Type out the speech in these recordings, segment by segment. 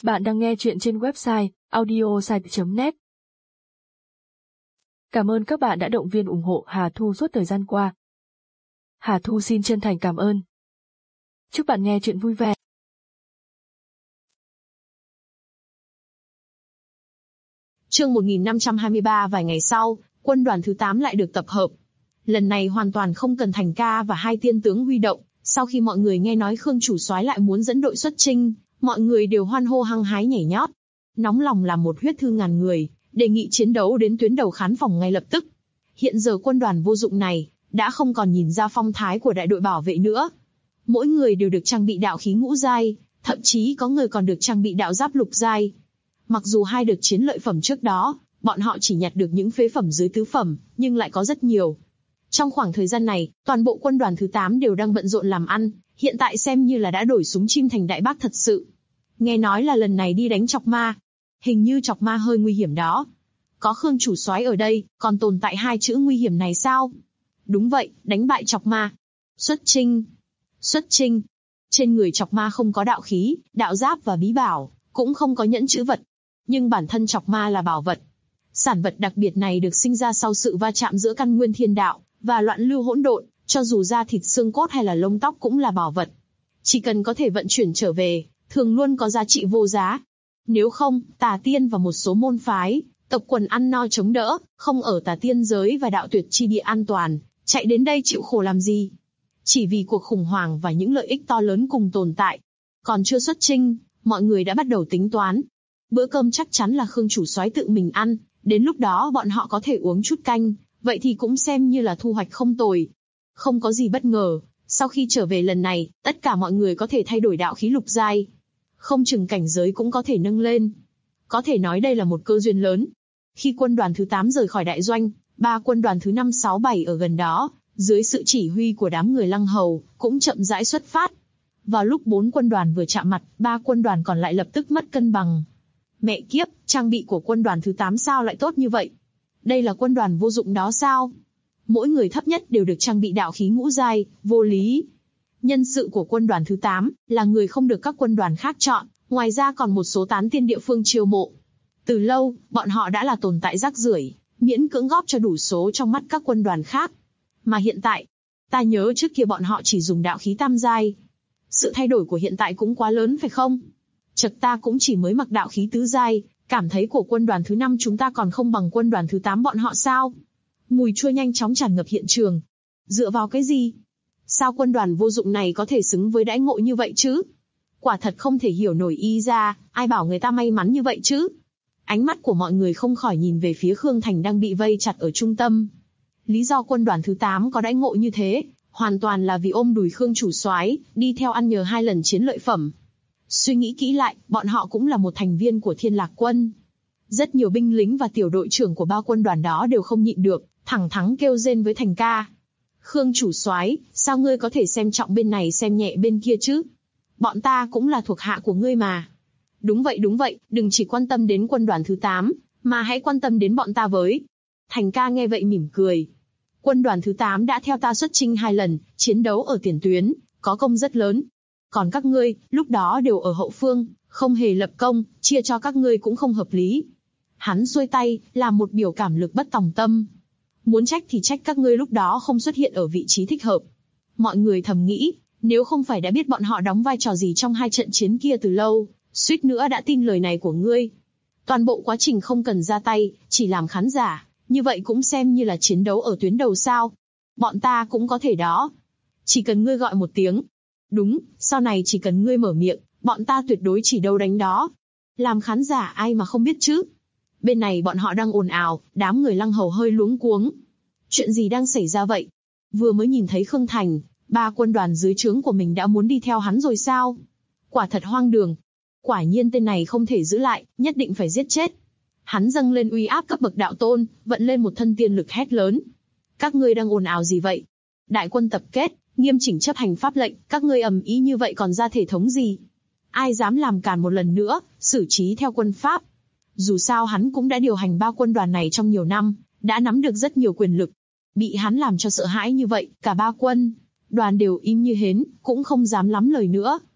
Bạn đang nghe chuyện trên website audiosite.net. Cảm ơn các bạn đã động viên ủng hộ Hà Thu suốt thời gian qua. Hà Thu xin chân thành cảm ơn. Chúc bạn nghe chuyện vui vẻ. Chương 1523. Vài ngày sau, quân đoàn thứ 8 lại được tập hợp. Lần này hoàn toàn không cần Thành Ca và hai tiên tướng huy động. Sau khi mọi người nghe nói Khương chủ soái lại muốn dẫn đội xuất chinh, mọi người đều hoan hô hăng hái nhảy nhót. Nóng lòng làm một huyết thư ngàn người, đề nghị chiến đấu đến tuyến đầu khán phòng ngay lập tức. Hiện giờ quân đoàn vô dụng này đã không còn nhìn ra phong thái của đại đội bảo vệ nữa. Mỗi người đều được trang bị đạo khí ngũ giai, thậm chí có người còn được trang bị đạo giáp lục giai. Mặc dù hai đợt chiến lợi phẩm trước đó, bọn họ chỉ nhặt được những phế phẩm dưới tứ phẩm, nhưng lại có rất nhiều. Trong khoảng thời gian này, toàn bộ quân đoàn thứ 8 đều đang bận rộn làm ăn, hiện tại xem như là đã đổi súng chim thành đại bác thật sự. Nghe nói là lần này đi đánh Chọc Ma. Hình như Chọc Ma hơi nguy hiểm đó. Có Khương chủ soái ở đây, còn tồn tại hai chữ nguy hiểm này sao? Đúng vậy, đánh bại Chọc Ma. Xuất chinh. Xuất chinh. Trên người Chọc Ma không có đạo khí, đạo giáp và bí bảo, cũng không có nhẫn chữ vật. Nhưng bản thân Chọc Ma là bảo vật. Sản vật đặc biệt này được sinh ra sau sự va chạm giữa căn nguyên thiên đạo và loạn lưu hỗn độn, cho dù da thịt xương cốt hay là lông tóc cũng là bảo vật. Chỉ cần có thể vận chuyển trở về, thường luôn có giá trị vô giá. Nếu không, Tà Tiên và một số môn phái, tộc quần ăn no chống đỡ, không ở Tà Tiên giới và đạo tuyệt chi địa an toàn, chạy đến đây chịu khổ làm gì? Chỉ vì cuộc khủng hoảng và những lợi ích to lớn cùng tồn tại. Còn chưa xuất chinh, mọi người đã bắt đầu tính toán. Bữa cơm chắc chắn là Khương chủ soái tự mình ăn, đến lúc đó bọn họ có thể uống chút canh, vậy thì cũng xem như là thu hoạch không tồi. Không có gì bất ngờ, sau khi trở về lần này, tất cả mọi người có thể thay đổi đạo khí lục giai. Không chừng cảnh giới cũng có thể nâng lên. Có thể nói đây là một cơ duyên lớn. Khi quân đoàn thứ 8 rời khỏi đại doanh, ba quân đoàn thứ 5, 6, 7 ở gần đó, dưới sự chỉ huy của đám người Lăng Hầu, cũng chậm rãi xuất phát. Vào lúc 4 quân đoàn vừa chạm mặt, 3 quân đoàn còn lại lập tức mất cân bằng. Mẹ kiếp, trang bị của quân đoàn thứ 8 sao lại tốt như vậy? Đây là quân đoàn vô dụng đó sao? Mỗi người thấp nhất đều được trang bị đạo khí ngũ giai, vô lý. Nhân sự của quân đoàn thứ 8 là người không được các quân đoàn khác chọn, ngoài ra còn một số tán tiên địa phương chiêu mộ. Từ lâu, bọn họ đã là tồn tại rác rưởi, miễn cưỡng góp cho đủ số trong mắt các quân đoàn khác. Mà hiện tại, ta nhớ trước kia bọn họ chỉ dùng đạo khí tam giai. Sự thay đổi của hiện tại cũng quá lớn phải không? Chật ta cũng chỉ mới mặc đạo khí tứ giai, cảm thấy của quân đoàn thứ 5 chúng ta còn không bằng quân đoàn thứ 8 bọn họ sao? Mùi chua nhanh chóng tràn ngập hiện trường. Dựa vào cái gì? Sao quân đoàn vô dụng này có thể xứng với đãi ngộ như vậy chứ? Quả thật không thể hiểu nổi y ra, ai bảo người ta may mắn như vậy chứ? Ánh mắt của mọi người không khỏi nhìn về phía Khương Thành đang bị vây chặt ở trung tâm. Lý do quân đoàn thứ 8 có đãi ngộ như thế, hoàn toàn là vì ôm đùi Khương chủ soái, đi theo ăn nhờ 2 lần chiến lợi phẩm. Suy nghĩ kỹ lại, bọn họ cũng là một thành viên của Thiên Lạc Quân. Rất nhiều binh lính và tiểu đội trưởng của ba quân đoàn đó đều không nhịn được, thẳng thắn kêu rên với Thành Ca. Khương chủ soái, sao ngươi có thể xem trọng bên này xem nhẹ bên kia chứ? Bọn ta cũng là thuộc hạ của ngươi mà. Đúng vậy, đừng chỉ quan tâm đến quân đoàn thứ 8, mà hãy quan tâm đến bọn ta với. Thành Ca nghe vậy mỉm cười. Quân đoàn thứ 8 đã theo ta xuất chinh 2 lần, chiến đấu ở tiền tuyến, có công rất lớn. Còn các ngươi, lúc đó đều ở hậu phương, không hề lập công, chia cho các ngươi cũng không hợp lý. Hắn xuôi tay, làm một biểu cảm lực bất tòng tâm. Muốn trách thì trách các ngươi lúc đó không xuất hiện ở vị trí thích hợp. Mọi người thầm nghĩ, nếu không phải đã biết bọn họ đóng vai trò gì trong 2 trận chiến kia từ lâu, suýt nữa đã tin lời này của ngươi. Toàn bộ quá trình không cần ra tay, chỉ làm khán giả, như vậy cũng xem như là chiến đấu ở tuyến đầu sao. Bọn ta cũng có thể đó. Chỉ cần ngươi gọi một tiếng. Đúng, sau này chỉ cần ngươi mở miệng, bọn ta tuyệt đối chỉ đâu đánh đó. Làm khán giả ai mà không biết chứ. Bên này bọn họ đang ồn ào, đám người Lăng Hầu hơi luống cuống. Chuyện gì đang xảy ra vậy? Vừa mới nhìn thấy Khương Thành, 3 quân đoàn dưới trướng của mình đã muốn đi theo hắn rồi sao? Quả thật hoang đường. Quả nhiên tên này không thể giữ lại, nhất định phải giết chết. Hắn dâng lên uy áp cấp bậc đạo tôn, vận lên một thân tiên lực hét lớn. Các ngươi đang ồn ào gì vậy? Đại quân tập kết, nghiêm chỉnh chấp hành pháp lệnh, các ngươi ầm ĩ như vậy còn ra thể thống gì? Ai dám làm cản một lần nữa, xử trí theo quân pháp. Dù sao hắn cũng đã điều hành 3 quân đoàn này trong nhiều năm, đã nắm được rất nhiều quyền lực. Bị hắn làm cho sợ hãi như vậy, cả 3 quân đoàn đều im như hến, cũng không dám lắm lời nữa.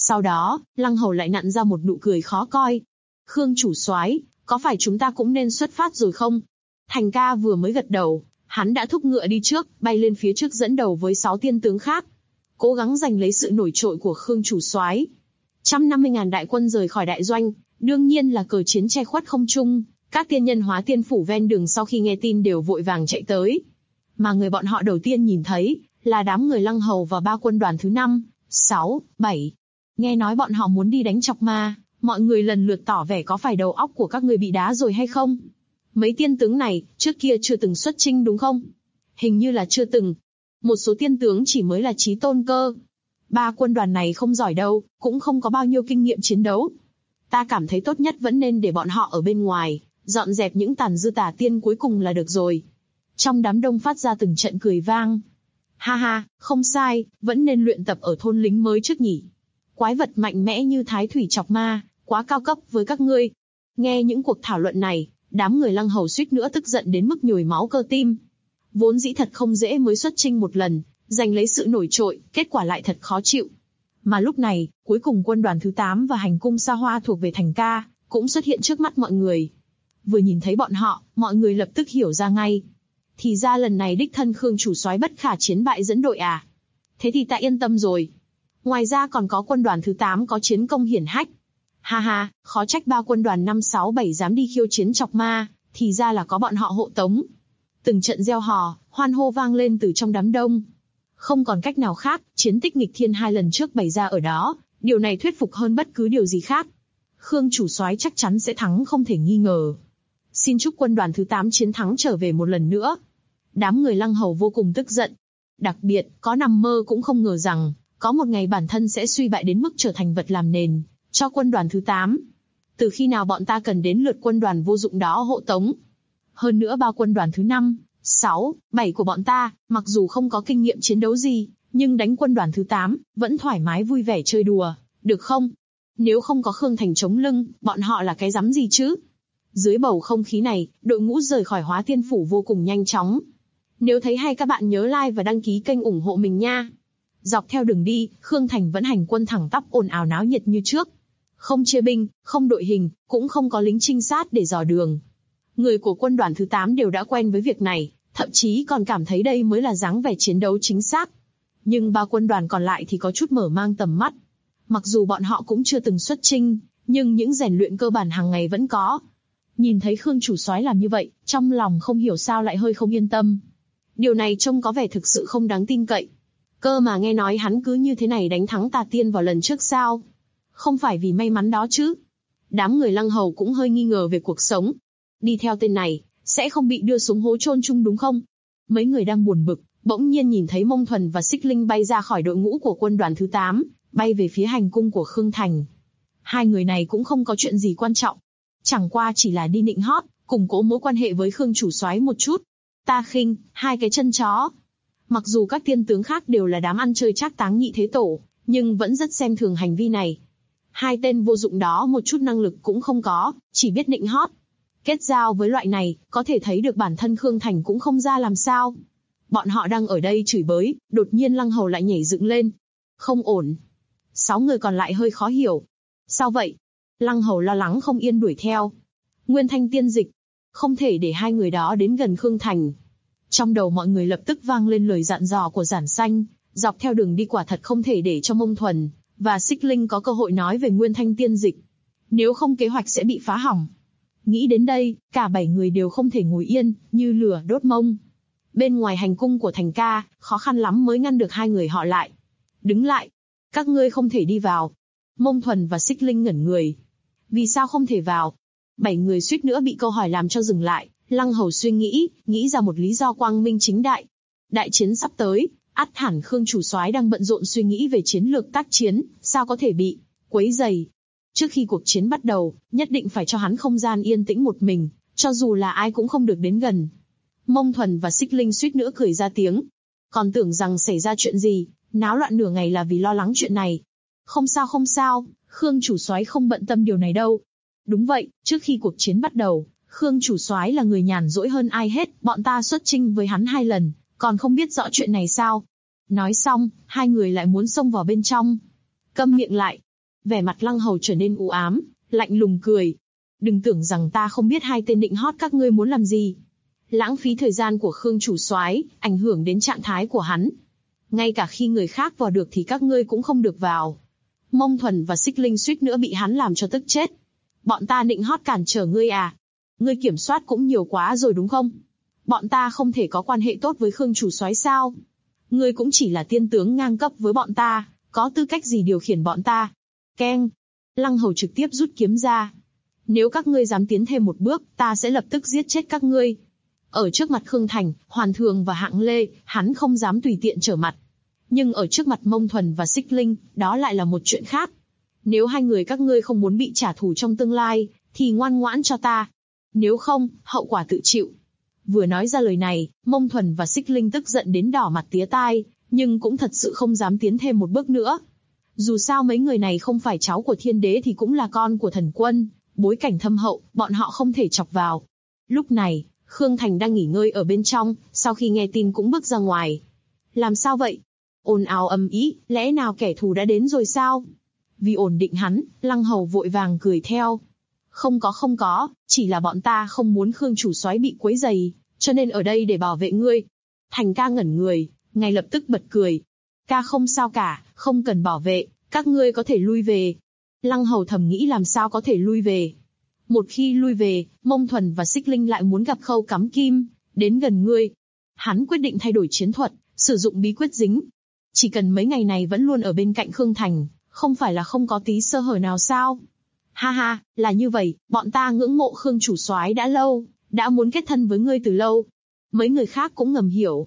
Sau đó, Lăng Hầu lại nặn ra một nụ cười khó coi. Khương chủ soái, có phải chúng ta cũng nên xuất phát rồi không? Thành ca vừa mới gật đầu, hắn đã thúc ngựa đi trước, bay lên phía trước dẫn đầu với 6 tiên tướng khác, cố gắng giành lấy sự nổi trội của Khương chủ soái. 150.000 đại quân rời khỏi đại doanh, đương nhiên là cờ chiến che khuất không trung. Các tiên nhân Hóa Tiên phủ ven đường sau khi nghe tin đều vội vàng chạy tới. Mà người bọn họ đầu tiên nhìn thấy là đám người Lăng Hầu và 3 quân đoàn thứ 5, 6, 7. Nghe nói bọn họ muốn đi đánh Chọc Ma, mọi người lần lượt tỏ vẻ có phải đầu óc của các người bị đá rồi hay không? Mấy tiên tướng này, trước kia chưa từng xuất chinh đúng không? Hình như là chưa từng. Một số tiên tướng chỉ mới là chí tôn cơ. 3 quân đoàn này không giỏi đâu, cũng không có bao nhiêu kinh nghiệm chiến đấu. Ta cảm thấy tốt nhất vẫn nên để bọn họ ở bên ngoài, dọn dẹp những tàn dư tà tiên cuối cùng là được rồi. Trong đám đông phát ra từng trận cười vang. Ha ha, không sai, vẫn nên luyện tập ở thôn lính mới trước nhỉ. Quái vật mạnh mẽ như Thái Thủy Chọc Ma, quá cao cấp với các ngươi. Nghe những cuộc thảo luận này, đám người Lăng Hầu suýt nữa tức giận đến mức nhồi máu cơ tim. Vốn dĩ thật không dễ mới xuất chinh một lần, giành lấy sự nổi trội, kết quả lại thật khó chịu. Mà lúc này, cuối cùng quân đoàn thứ 8 và hành cung xa hoa thuộc về Thành Ca, cũng xuất hiện trước mắt mọi người. Vừa nhìn thấy bọn họ, mọi người lập tức hiểu ra ngay. Thì ra lần này đích thân Khương chủ soái bất khả chiến bại dẫn đội à? Thế thì ta yên tâm rồi. Ngoài ra còn có quân đoàn thứ 8 có chiến công hiển hách. Ha ha, khó trách 3 quân đoàn 5, 6, 7 dám đi khiêu chiến Chọc Ma, thì ra là có bọn họ hộ tống. Từng trận reo hò, hoan hô vang lên từ trong đám đông. Không còn cách nào khác, chiến tích nghịch thiên 2 lần trước bày ra ở đó, điều này thuyết phục hơn bất cứ điều gì khác. Khương chủ soái chắc chắn sẽ thắng không thể nghi ngờ. Xin chúc quân đoàn thứ 8 chiến thắng trở về một lần nữa. Đám người Lăng Hầu vô cùng tức giận. Đặc biệt, có nằm mơ cũng không ngờ rằng, có một ngày bản thân sẽ suy bại đến mức trở thành vật làm nền cho quân đoàn thứ 8. Từ khi nào bọn ta cần đến lượt quân đoàn vô dụng đó hộ tống? Hơn nữa 3 quân đoàn thứ 5, 6, 7 của bọn ta, mặc dù không có kinh nghiệm chiến đấu gì, nhưng đánh quân đoàn thứ 8, vẫn thoải mái vui vẻ chơi đùa, được không? Nếu không có Khương Thành chống lưng, bọn họ là cái rắm gì chứ? Dưới bầu không khí này, đội ngũ rời khỏi Hóa Tiên phủ vô cùng nhanh chóng. Nếu thấy hay các bạn nhớ like và đăng ký kênh ủng hộ mình nha. Dọc theo đường đi, Khương Thành vẫn hành quân thẳng tắp ồn ào náo nhiệt như trước. Không chia binh, không đội hình, cũng không có lính trinh sát để dò đường. Người của quân đoàn thứ 8 đều đã quen với việc này, thậm chí còn cảm thấy đây mới là dáng vẻ chiến đấu chính xác. Nhưng 3 quân đoàn còn lại thì có chút mở mang tầm mắt. Mặc dù bọn họ cũng chưa từng xuất chinh, nhưng những rèn luyện cơ bản hàng ngày vẫn có. Nhìn thấy Khương chủ soái làm như vậy, trong lòng không hiểu sao lại hơi không yên tâm. Điều này trông có vẻ thực sự không đáng tin cậy. Cơ mà nghe nói hắn cứ như thế này đánh thắng tà tiên vào lần trước sao? Không phải vì may mắn đó chứ? Đám người Lăng Hầu cũng hơi nghi ngờ về cuộc sống. Đi theo tên này, sẽ không bị đưa xuống hố chôn chung đúng không? Mấy người đang buồn bực, bỗng nhiên nhìn thấy Mông Thuần và Xích Linh bay ra khỏi đội ngũ của quân đoàn thứ 8, bay về phía hành cung của Khương Thành. Hai người này cũng không có chuyện gì quan trọng. Chẳng qua chỉ là đi nịnh hót, củng cố mối quan hệ với Khương chủ soái một chút. Ta khinh, hai cái chân chó. Mặc dù các tiên tướng khác đều là đám ăn chơi trác táng nhị thế tổ, nhưng vẫn rất xem thường hành vi này. Hai tên vô dụng đó một chút năng lực cũng không có, chỉ biết nịnh hót. Kết giao với loại này, có thể thấy được bản thân Khương Thành cũng không ra làm sao. Bọn họ đang ở đây chửi bới, đột nhiên Lăng Hầu lại nhảy dựng lên. Không ổn. 6 người còn lại hơi khó hiểu. Sao vậy? Lăng Hầu lo lắng không yên đuổi theo. Nguyên Thanh tiên dịch. Không thể để hai người đó đến gần Khương Thành. Trong đầu mọi người lập tức vang lên lời dặn dò của Giản Xanh, dọc theo đường đi quả thật không thể để cho Mông Thuần và Xích Linh có cơ hội nói về Nguyên Thanh tiên dịch. Nếu không kế hoạch sẽ bị phá hỏng. Nghĩ đến đây, cả 7 người đều không thể ngồi yên, như lửa đốt mông. Bên ngoài hành cung của Thành Ca, khó khăn lắm mới ngăn được hai người họ lại. Đứng lại! Các ngươi không thể đi vào. Mông Thuần và Xích Linh ngẩn người. Vì sao không thể vào? 7 người suýt nữa bị câu hỏi làm cho dừng lại. Lăng Hầu suy nghĩ ra một lý do quang minh chính đại. Đại chiến sắp tới, ắt hẳn Khương chủ soái đang bận rộn suy nghĩ về chiến lược tác chiến, sao có thể bị quấy rầy. Trước khi cuộc chiến bắt đầu, nhất định phải cho hắn không gian yên tĩnh một mình, cho dù là ai cũng không được đến gần. Mông Thuần và Xích Linh suýt nữa cười ra tiếng. Còn tưởng rằng xảy ra chuyện gì, náo loạn nửa ngày là vì lo lắng chuyện này. Không sao, Khương chủ soái không bận tâm điều này đâu. Đúng vậy, trước khi cuộc chiến bắt đầu, Khương chủ soái là người nhàn rỗi hơn ai hết, bọn ta xuất chinh với hắn 2 lần, còn không biết rõ chuyện này sao? Nói xong, hai người lại muốn xông vào bên trong. Câm miệng lại, Vẻ mặt Lăng Hầu trở nên u ám, lạnh lùng cười. Đừng tưởng rằng ta không biết hai tên nịnh hót các ngươi muốn làm gì. Lãng phí thời gian của Khương chủ soái, ảnh hưởng đến trạng thái của hắn. Ngay cả khi người khác vào được thì các ngươi cũng không được vào. Mông Thuần và Xích Linh suýt nữa bị hắn làm cho tức chết. Bọn ta nịnh hót cản trở ngươi à? Ngươi kiểm soát cũng nhiều quá rồi đúng không? Bọn ta không thể có quan hệ tốt với Khương chủ soái sao? Ngươi cũng chỉ là tiên tướng ngang cấp với bọn ta, có tư cách gì điều khiển bọn ta? Keng! Lăng Hầu trực tiếp rút kiếm ra. Nếu các ngươi dám tiến thêm một bước, ta sẽ lập tức giết chết các ngươi. Ở trước mặt Khương Thành, Hoàn Thường và Hạng Lê, hắn không dám tùy tiện trở mặt. Nhưng ở trước mặt Mông Thuần và Xích Linh, đó lại là một chuyện khác. Nếu hai người các ngươi không muốn bị trả thù trong tương lai, thì ngoan ngoãn cho ta. Nếu không, hậu quả tự chịu. Vừa nói ra lời này, Mông Thuần và Xích Linh tức giận đến đỏ mặt tía tai, nhưng cũng thật sự không dám tiến thêm một bước nữa. Dù sao mấy người này không phải cháu của thiên đế thì cũng là con của thần quân, bối cảnh thâm hậu, bọn họ không thể chọc vào. Lúc này, Khương Thành đang nghỉ ngơi ở bên trong, sau khi nghe tin cũng bước ra ngoài. Làm sao vậy? Ồn ào ầm ĩ, lẽ nào kẻ thù đã đến rồi sao? Vì ổn định hắn, Lăng Hầu vội vàng cười theo. Không có, chỉ là bọn ta không muốn Khương chủ soái bị quấy rầy, cho nên ở đây để bảo vệ ngươi. Thành ca ngẩn người, ngay lập tức bật cười. Ca không sao cả, không cần bảo vệ, các ngươi có thể lui về. Lăng Hầu thầm nghĩ làm sao có thể lui về. Một khi lui về, Mông Thuần và Xích Linh lại muốn gặp Khâu Cắm Kim, đến gần ngươi. Hắn quyết định thay đổi chiến thuật, sử dụng bí quyết dính. Chỉ cần mấy ngày này vẫn luôn ở bên cạnh Khương Thành, không phải là không có tí sơ hở nào sao? Ha ha, là như vậy, bọn ta ngưỡng mộ Khương chủ soái đã lâu, đã muốn kết thân với ngươi từ lâu. Mấy người khác cũng ngầm hiểu.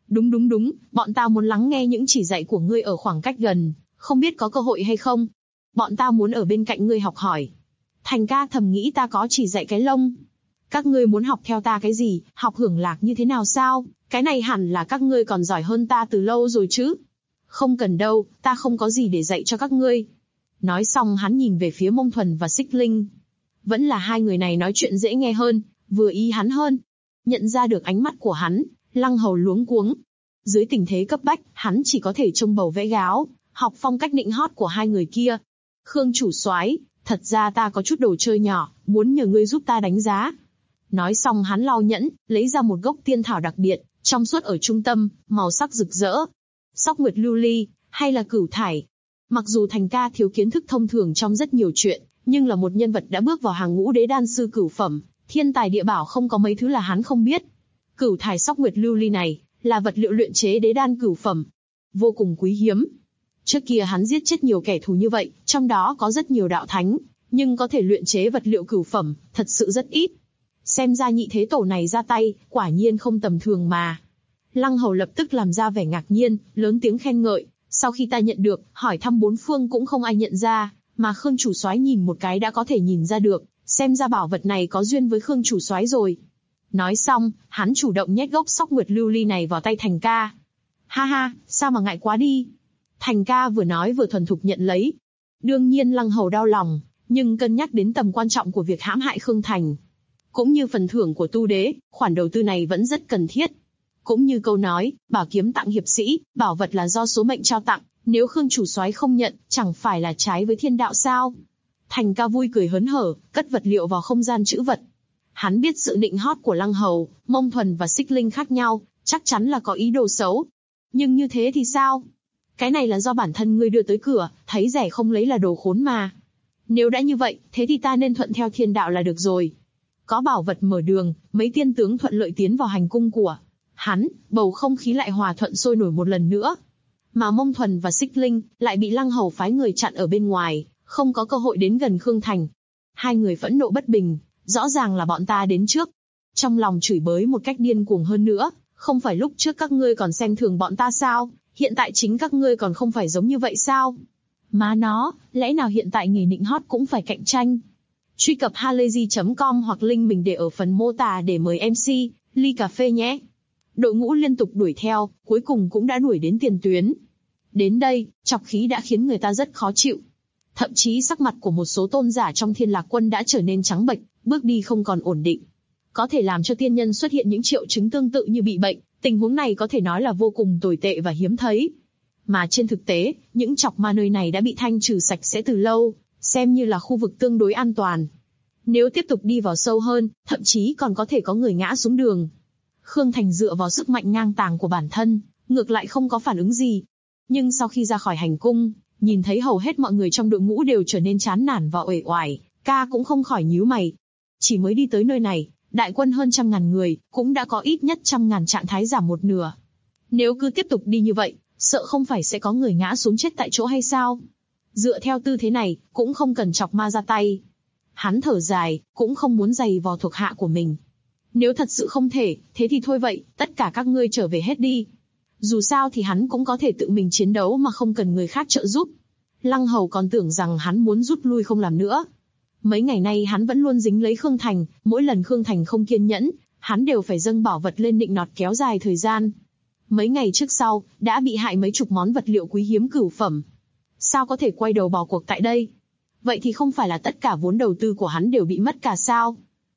Đúng, bọn ta muốn lắng nghe những chỉ dạy của ngươi ở khoảng cách gần, không biết có cơ hội hay không. Bọn ta muốn ở bên cạnh ngươi học hỏi. Thành ca thầm nghĩ ta có chỉ dạy cái lông. Các ngươi muốn học theo ta cái gì, học hưởng lạc như thế nào sao? Cái này hẳn là các ngươi còn giỏi hơn ta từ lâu rồi chứ. Không cần đâu, ta không có gì để dạy cho các ngươi. Nói xong hắn nhìn về phía Mông Thuần và Xích Linh. Vẫn là hai người này nói chuyện dễ nghe hơn, vừa ý hắn hơn. Nhận ra được ánh mắt của hắn, Lăng Hầu luống cuống. Dưới tình thế cấp bách, hắn chỉ có thể trông bầu vẽ gáo, học phong cách nịnh hót của hai người kia. Khương chủ soái, thật ra ta có chút đồ chơi nhỏ, muốn nhờ ngươi giúp ta đánh giá. Nói xong hắn lau nhẫn, lấy ra một gốc tiên thảo đặc biệt, trong suốt ở trung tâm, màu sắc rực rỡ. Sóc nguyệt lưu ly, hay là cửu thải. Mặc dù Thành ca thiếu kiến thức thông thường trong rất nhiều chuyện, nhưng là một nhân vật đã bước vào hàng ngũ đế đan sư cửu phẩm, thiên tài địa bảo không có mấy thứ là hắn không biết. Cửu thải sóc nguyệt lưu ly này, là vật liệu luyện chế đế đan cửu phẩm. Vô cùng quý hiếm. Trước kia hắn giết chết nhiều kẻ thù như vậy, trong đó có rất nhiều đạo thánh, nhưng có thể luyện chế vật liệu cửu phẩm, thật sự rất ít. Xem ra nhị thế tổ này ra tay, quả nhiên không tầm thường mà. Lăng Hầu lập tức làm ra vẻ ngạc nhiên, lớn tiếng khen ngợi. Sau khi ta nhận được, hỏi thăm bốn phương cũng không ai nhận ra, mà Khương chủ soái nhìn một cái đã có thể nhìn ra được, xem ra bảo vật này có duyên với Khương chủ soái rồi. Nói xong, hắn chủ động nhét gốc sóc nguyệt lưu ly này vào tay Thành ca. Ha ha, sao mà ngại quá đi. Thành ca vừa nói vừa thuần thục nhận lấy. Đương nhiên Lăng Hầu đau lòng, nhưng cân nhắc đến tầm quan trọng của việc hãm hại Khương Thành, cũng như phần thưởng của tu đế, khoản đầu tư này vẫn rất cần thiết. Cũng như câu nói, bảo kiếm tặng hiệp sĩ, bảo vật là do số mệnh trao tặng, nếu Khương chủ soái không nhận, chẳng phải là trái với thiên đạo sao? Thành ca vui cười hớn hở, cất vật liệu vào không gian trữ vật. Hắn biết sự nịnh hót của Lăng Hầu, Mông Thuần và Xích Linh khác nhau, chắc chắn là có ý đồ xấu. Nhưng như thế thì sao? Cái này là do bản thân ngươi đưa tới cửa, thấy rẻ không lấy là đồ khốn mà. Nếu đã như vậy, thế thì ta nên thuận theo thiên đạo là được rồi. Có bảo vật mở đường, mấy tiên tướng thuận lợi tiến vào hành cung của hắn, bầu không khí lại hòa thuận sôi nổi một lần nữa. Mà Mông Thuần và Xích Linh lại bị Lăng Hầu phái người chặn ở bên ngoài, không có cơ hội đến gần Khương Thành. Hai người phẫn nộ bất bình, rõ ràng là bọn ta đến trước. Trong lòng chửi bới một cách điên cuồng hơn nữa, không phải lúc trước các ngươi còn xem thường bọn ta sao, hiện tại chính các ngươi còn không phải giống như vậy sao? Má nó, lẽ nào hiện tại nghề nịnh hót cũng phải cạnh tranh? Truy cập halayzi.com hoặc link mình để ở phần mô tả để mời MC, ly cà phê nhé. Đội ngũ liên tục đuổi theo, cuối cùng cũng đã đuổi đến tiền tuyến. Đến đây, trọc khí đã khiến người ta rất khó chịu. Thậm chí sắc mặt của một số tôn giả trong Thiên Lạc Quân đã trở nên trắng bệch, bước đi không còn ổn định. Có thể làm cho tiên nhân xuất hiện những triệu chứng tương tự như bị bệnh, tình huống này có thể nói là vô cùng tồi tệ và hiếm thấy. Mà trên thực tế, những chọc ma nơi này đã bị thanh trừ sạch sẽ từ lâu, xem như là khu vực tương đối an toàn. Nếu tiếp tục đi vào sâu hơn, thậm chí còn có thể có người ngã xuống đường. Khương Thành dựa vào sức mạnh ngang tàng của bản thân, ngược lại không có phản ứng gì. Nhưng sau khi ra khỏi hành cung, nhìn thấy hầu hết mọi người trong đội ngũ đều trở nên chán nản và uể oải, ca cũng không khỏi nhíu mày. Chỉ mới đi tới nơi này, đại quân hơn 100.000 người, cũng đã có ít nhất 100.000 trạng thái giảm một nửa. Nếu cứ tiếp tục đi như vậy, sợ không phải sẽ có người ngã xuống chết tại chỗ hay sao? Dựa theo tư thế này, cũng không cần chọc ma ra tay. Hắn thở dài, cũng không muốn giày vò thuộc hạ của mình. Nếu thật sự không thể, thế thì thôi vậy, tất cả các ngươi trở về hết đi. Dù sao thì hắn cũng có thể tự mình chiến đấu mà không cần người khác trợ giúp. Lăng Hầu còn tưởng rằng hắn muốn rút lui không làm nữa. Mấy ngày nay hắn vẫn luôn dính lấy Khương Thành, mỗi lần Khương Thành không kiên nhẫn, hắn đều phải dâng bảo vật lên nịnh nọt kéo dài thời gian. Mấy ngày trước sau, đã bị hại mấy chục món vật liệu quý hiếm cửu phẩm. Sao có thể quay đầu bỏ cuộc tại đây? Vậy thì không phải là tất cả vốn đầu tư của hắn đều bị mất cả sao?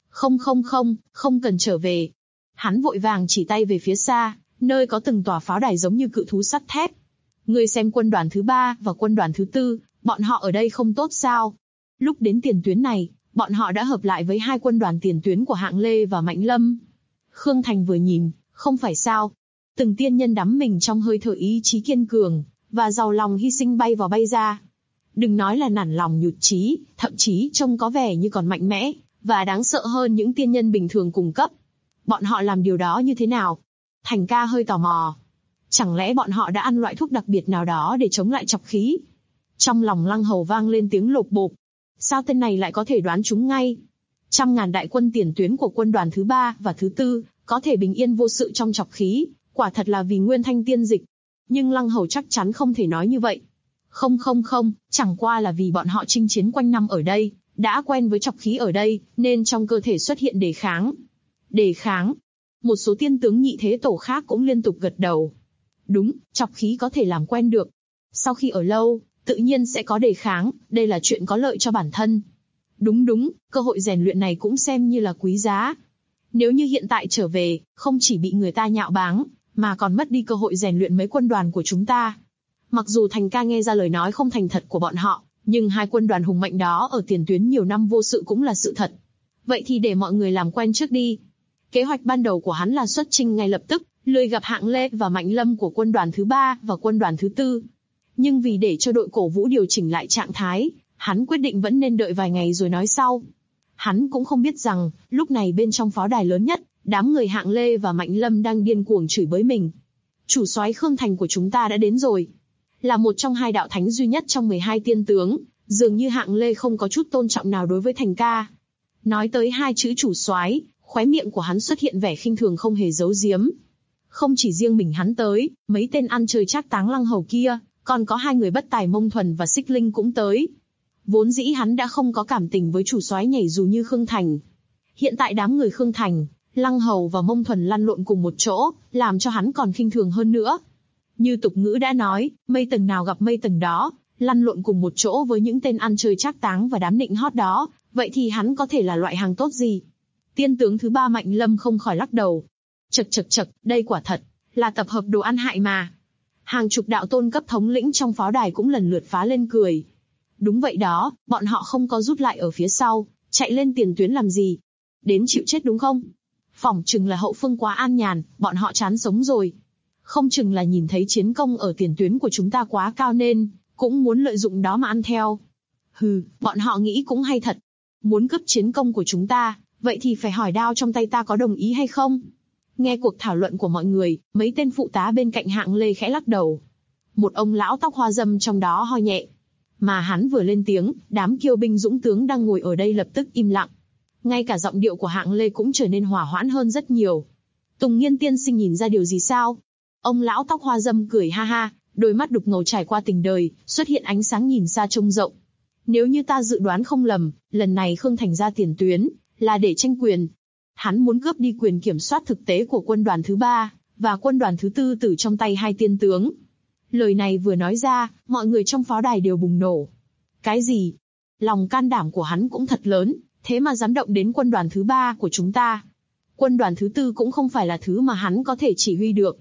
Không cần trở về. Hắn vội vàng chỉ tay về phía xa, nơi có từng tòa pháo đài giống như cự thú sắt thép. Ngươi xem quân đoàn thứ 3 và quân đoàn thứ 4, bọn họ ở đây không tốt sao? Lúc đến tiền tuyến này, bọn họ đã hợp lại với hai quân đoàn tiền tuyến của Hạng Lê và Mạnh Lâm. Khương Thành vừa nhìn, không phải sao. Từng tiên nhân đắm mình trong hơi thở ý chí kiên cường, và giàu lòng hy sinh bay vào bay ra. Đừng nói là nản lòng nhụt chí, thậm chí trông có vẻ như còn mạnh mẽ, và đáng sợ hơn những tiên nhân bình thường cùng cấp. Bọn họ làm điều đó như thế nào? Thành ca hơi tò mò. Chẳng lẽ bọn họ đã ăn loại thuốc đặc biệt nào đó để chống lại chọc khí? Trong lòng Lăng Hầu vang lên tiếng lột bộp. Sao tên này lại có thể đoán chúng ngay? 100.000 đại quân tiền tuyến của quân đoàn thứ 3 và thứ 4, có thể bình yên vô sự trong chọc khí, quả thật là vì nguyên thanh tiên dịch. Nhưng Lăng Hầu chắc chắn không thể nói như vậy. Không, chẳng qua là vì bọn họ chinh chiến quanh năm ở đây, đã quen với chọc khí ở đây, nên trong cơ thể xuất hiện đề kháng. Đề kháng? Một số tiên tướng nhị thế tổ khác cũng liên tục gật đầu. Đúng, chọc khí có thể làm quen được. Sau khi ở lâu, tự nhiên sẽ có đề kháng, đây là chuyện có lợi cho bản thân. Đúng, cơ hội rèn luyện này cũng xem như là quý giá. Nếu như hiện tại trở về, không chỉ bị người ta nhạo báng, mà còn mất đi cơ hội rèn luyện mấy quân đoàn của chúng ta. Mặc dù Thành ca nghe ra lời nói không thành thật của bọn họ, nhưng hai quân đoàn hùng mạnh đó ở tiền tuyến nhiều năm vô sự cũng là sự thật. Vậy thì để mọi người làm quen trước đi. Kế hoạch ban đầu của hắn là xuất chinh ngay lập tức, lười gặp Hạng Lê và Mạnh Lâm của quân đoàn thứ 3 và quân đoàn thứ 4. Nhưng vì để cho đội cổ vũ điều chỉnh lại trạng thái, hắn quyết định vẫn nên đợi vài ngày rồi nói sau. Hắn cũng không biết rằng, lúc này bên trong pháo đài lớn nhất, đám người Hạng Lê và Mạnh Lâm đang điên cuồng chửi bới mình. Chủ soái Khương Thành của chúng ta đã đến rồi. Là một trong hai đạo thánh duy nhất trong 12 tiên tướng, dường như Hạng Lê không có chút tôn trọng nào đối với Thành ca. Nói tới hai chữ chủ soái, khóe miệng của hắn xuất hiện vẻ khinh thường không hề giấu giếm. Không chỉ riêng mình hắn tới, mấy tên ăn chơi trác táng Lăng Hầu kia, còn có hai người bất tài Mông Thuần và Xích Linh cũng tới. Vốn dĩ hắn đã không có cảm tình với chủ soái nhảy dù như Khương Thành. Hiện tại đám người Khương Thành, Lăng Hầu và Mông Thuần lăn lộn cùng một chỗ, làm cho hắn còn khinh thường hơn nữa. Như tục ngữ đã nói, mây tầng nào gặp mây tầng đó, lăn lộn cùng một chỗ với những tên ăn chơi trác táng và đám nịnh hót đó, vậy thì hắn có thể là loại hàng tốt gì? Tiên tướng thứ 3 Mạnh Lâm không khỏi lắc đầu. Chậc, đây quả thật là tập hợp đồ ăn hại mà. Hàng chục đạo tôn cấp thống lĩnh trong pháo đài cũng lần lượt phá lên cười. Đúng vậy đó, bọn họ không có rút lại ở phía sau, chạy lên tiền tuyến làm gì? Đến chịu chết đúng không? Phỏng chừng là hậu phương quá an nhàn, bọn họ chán sống rồi. Không chừng là nhìn thấy chiến công ở tiền tuyến của chúng ta quá cao nên, cũng muốn lợi dụng đó mà ăn theo. Hừ, bọn họ nghĩ cũng hay thật. Muốn cướp chiến công của chúng ta, vậy thì phải hỏi đao trong tay ta có đồng ý hay không? Nghe cuộc thảo luận của mọi người, mấy tên phụ tá bên cạnh Hạng Lê khẽ lắc đầu. Một ông lão tóc hoa râm trong đó ho nhẹ. Mà hắn vừa lên tiếng, đám kiêu binh dũng tướng đang ngồi ở đây lập tức im lặng. Ngay cả giọng điệu của Hạng Lê cũng trở nên hòa hoãn hơn rất nhiều. Tùng Nghiên tiên sinh nhìn ra điều gì sao? Ông lão tóc hoa râm cười ha ha, đôi mắt đục ngầu trải qua tình đời, xuất hiện ánh sáng nhìn xa trông rộng. Nếu như ta dự đoán không lầm, lần này Khương Thành ra tiền tuyến, là để tranh quyền. Hắn muốn cướp đi quyền kiểm soát thực tế của quân đoàn thứ 3, và quân đoàn thứ 4 từ trong tay hai tiên tướng. Lời này vừa nói ra, mọi người trong pháo đài đều bùng nổ. Cái gì? Lòng can đảm của hắn cũng thật lớn, thế mà dám động đến quân đoàn thứ 3 của chúng ta. Quân đoàn thứ 4 cũng không phải là thứ mà hắn có thể chỉ huy được.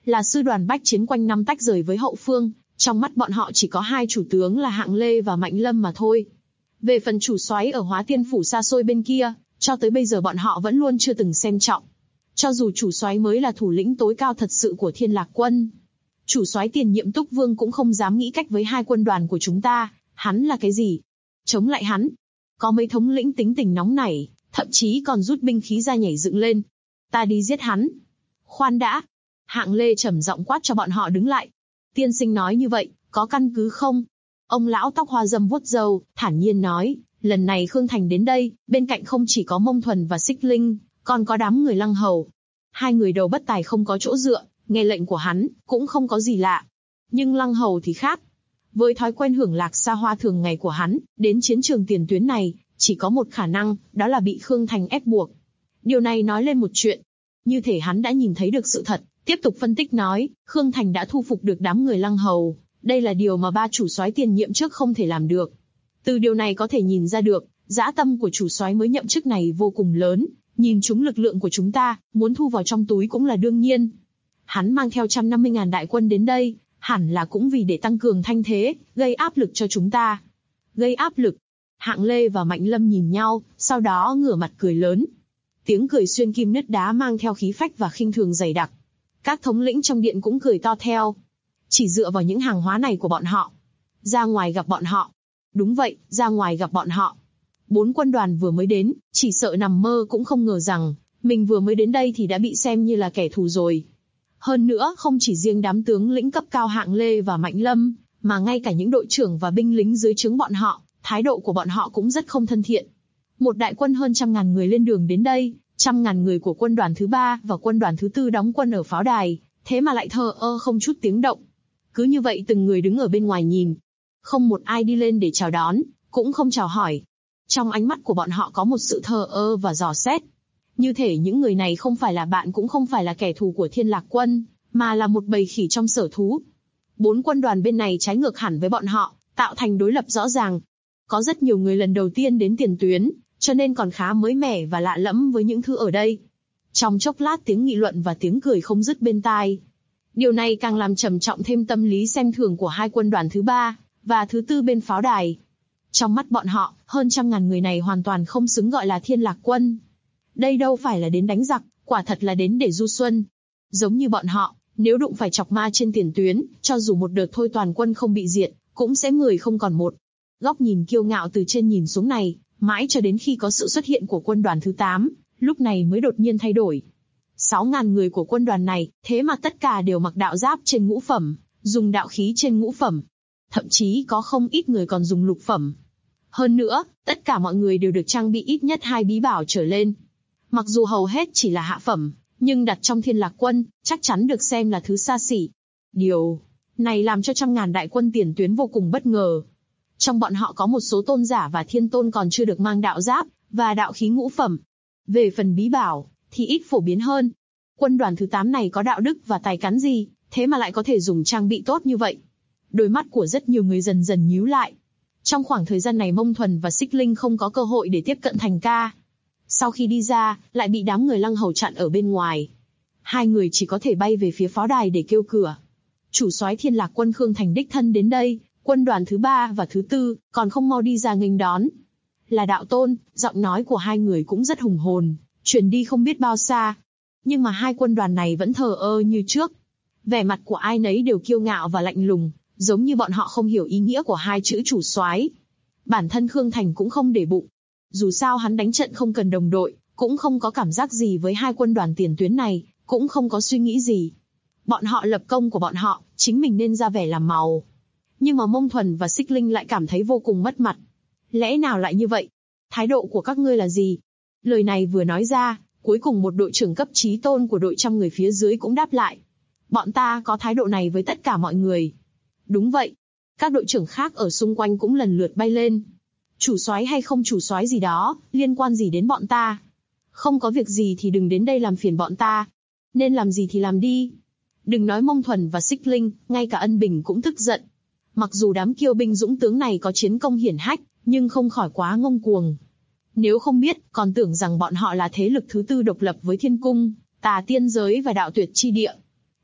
là sư đoàn bách chiến quanh năm tách rời với hậu phương, trong mắt bọn họ chỉ có hai chủ tướng là Hạng Lê và Mạnh Lâm mà thôi. Về phần chủ soái ở Hóa Tiên phủ xa xôi bên kia, cho tới bây giờ bọn họ vẫn luôn chưa từng xem trọng. Cho dù chủ soái mới là thủ lĩnh tối cao thật sự của Thiên Lạc quân, chủ soái tiền nhiệm Túc Vương cũng không dám nghĩ cách với hai quân đoàn của chúng ta, hắn là cái gì? Chống lại hắn. Có mấy thống lĩnh tính tình nóng nảy, thậm chí còn rút binh khí ra nhảy dựng lên. Ta đi giết hắn. Khoan đã. Hạng Lê trầm giọng quát cho bọn họ đứng lại. Tiên sinh nói như vậy, có căn cứ không? Ông lão tóc hoa râm vuốt râu, thản nhiên nói, lần này Khương Thành đến đây, bên cạnh không chỉ có Mông Thuần và Xích Linh, còn có đám người Lăng Hầu. Hai người đầu bất tài không có chỗ dựa, nghe lệnh của hắn, cũng không có gì lạ. Nhưng Lăng Hầu thì khác. Với thói quen hưởng lạc xa hoa thường ngày của hắn, đến chiến trường tiền tuyến này, chỉ có một khả năng, đó là bị Khương Thành ép buộc. Điều này nói lên một chuyện. Như thể hắn đã nhìn thấy được sự thật, tiếp tục phân tích nói, Khương Thành đã thu phục được đám người Lăng Hầu. Đây là điều mà ba chủ soái tiền nhiệm trước không thể làm được. Từ điều này có thể nhìn ra được, dã tâm của chủ soái mới nhậm chức này vô cùng lớn, nhìn chúng lực lượng của chúng ta, muốn thu vào trong túi cũng là đương nhiên. Hắn mang theo 150.000 đại quân đến đây, hẳn là cũng vì để tăng cường thanh thế, gây áp lực cho chúng ta. Gây áp lực. Hạng Lê và Mạnh Lâm nhìn nhau, sau đó ngửa mặt cười lớn. Tiếng cười xuyên kim nứt đá mang theo khí phách và khinh thường dày đặc. Các thống lĩnh trong điện cũng cười to theo. Chỉ dựa vào những hàng hóa này của bọn họ. Ra ngoài gặp bọn họ. Đúng vậy, ra ngoài gặp bọn họ. 4 quân đoàn vừa mới đến, chỉ sợ nằm mơ cũng không ngờ rằng, mình vừa mới đến đây thì đã bị xem như là kẻ thù rồi. Hơn nữa, không chỉ riêng đám tướng lĩnh cấp cao Hạng Lê và Mạnh Lâm, mà ngay cả những đội trưởng và binh lính dưới trướng bọn họ, thái độ của bọn họ cũng rất không thân thiện. Một đại quân hơn 100.000 người lên đường đến đây, 100.000 người của quân đoàn thứ 3 và quân đoàn thứ 4 đóng quân ở pháo đài, thế mà lại thờ ơ không chút tiếng động. Cứ như vậy từng người đứng ở bên ngoài nhìn. Không một ai đi lên để chào đón, cũng không chào hỏi. Trong ánh mắt của bọn họ có một sự thờ ơ và dò xét. Như thể những người này không phải là bạn cũng không phải là kẻ thù của Thiên Lạc quân, mà là một bầy khỉ trong sở thú. 4 quân đoàn bên này trái ngược hẳn với bọn họ, tạo thành đối lập rõ ràng. Có rất nhiều người lần đầu tiên đến tiền tuyến, cho nên còn khá mới mẻ và lạ lẫm với những thứ ở đây. Trong chốc lát tiếng nghị luận và tiếng cười không dứt bên tai. Điều này càng làm trầm trọng thêm tâm lý xem thường của hai quân đoàn thứ 3 và thứ 4 bên pháo đài. Trong mắt bọn họ, hơn 100.000 người này hoàn toàn không xứng gọi là Thiên Lạc quân. Đây đâu phải là đến đánh giặc, quả thật là đến để du xuân. Giống như bọn họ, nếu đụng phải chọc ma trên tiền tuyến, cho dù một đợt thôi toàn quân không bị diệt, cũng sẽ người không còn một. Góc nhìn kiêu ngạo từ trên nhìn xuống này, mãi cho đến khi có sự xuất hiện của quân đoàn thứ 8, lúc này mới đột nhiên thay đổi. 6.000 người của quân đoàn này, thế mà tất cả đều mặc đạo giáp trên ngũ phẩm, dùng đạo khí trên ngũ phẩm. Thậm chí có không ít người còn dùng lục phẩm. Hơn nữa, tất cả mọi người đều được trang bị ít nhất 2 bí bảo trở lên. Mặc dù hầu hết chỉ là hạ phẩm, nhưng đặt trong Thiên Lạc quân, chắc chắn được xem là thứ xa xỉ. Điều này làm cho 100.000 đại quân tiền tuyến vô cùng bất ngờ. Trong bọn họ có một số tôn giả và thiên tôn còn chưa được mang đạo giáp và đạo khí ngũ phẩm. Về phần bí bảo, thì ít phổ biến hơn. Quân đoàn thứ 8 này có đạo đức và tài cán gì, thế mà lại có thể dùng trang bị tốt như vậy. Đôi mắt của rất nhiều người dần dần nhíu lại. Trong khoảng thời gian này Mông Thuần và Xích Linh không có cơ hội để tiếp cận Thành Ca. Sau khi đi ra, lại bị đám người Lăng Hầu chặn ở bên ngoài. Hai người chỉ có thể bay về phía pháo đài để kêu cửa. Chủ soái Thiên Lạc quân Khương Thành đích thân đến đây, quân đoàn thứ 3 và thứ 4, còn không mau đi ra nghênh đón. Là đạo tôn, giọng nói của hai người cũng rất hùng hồn, truyền đi không biết bao xa. Nhưng mà hai quân đoàn này vẫn thờ ơ như trước. Vẻ mặt của ai nấy đều kiêu ngạo và lạnh lùng, giống như bọn họ không hiểu ý nghĩa của hai chữ chủ soái. Bản thân Khương Thành cũng không để bụng. Dù sao hắn đánh trận không cần đồng đội, cũng không có cảm giác gì với hai quân đoàn tiền tuyến này, cũng không có suy nghĩ gì. Bọn họ lập công của bọn họ, chính mình nên ra vẻ làm màu. Nhưng mà Mông Thuần và Xích Linh lại cảm thấy vô cùng mất mặt. Lẽ nào lại như vậy? Thái độ của các ngươi là gì? Lời này vừa nói ra, cuối cùng một đội trưởng cấp chí tôn của đội 100 người phía dưới cũng đáp lại. Bọn ta có thái độ này với tất cả mọi người. Đúng vậy. Các đội trưởng khác ở xung quanh cũng lần lượt bay lên. Chủ soái hay không chủ soái gì đó, liên quan gì đến bọn ta? Không có việc gì thì đừng đến đây làm phiền bọn ta. Nên làm gì thì làm đi. Đừng nói Mông Thuần và Xích Linh, ngay cả Ân Bình cũng tức giận. Mặc dù đám kiêu binh dũng tướng này có chiến công hiển hách, nhưng không khỏi quá ngông cuồng. Nếu không biết, còn tưởng rằng bọn họ là thế lực thứ 4 độc lập với thiên cung, tà tiên giới và đạo tuyệt chi địa.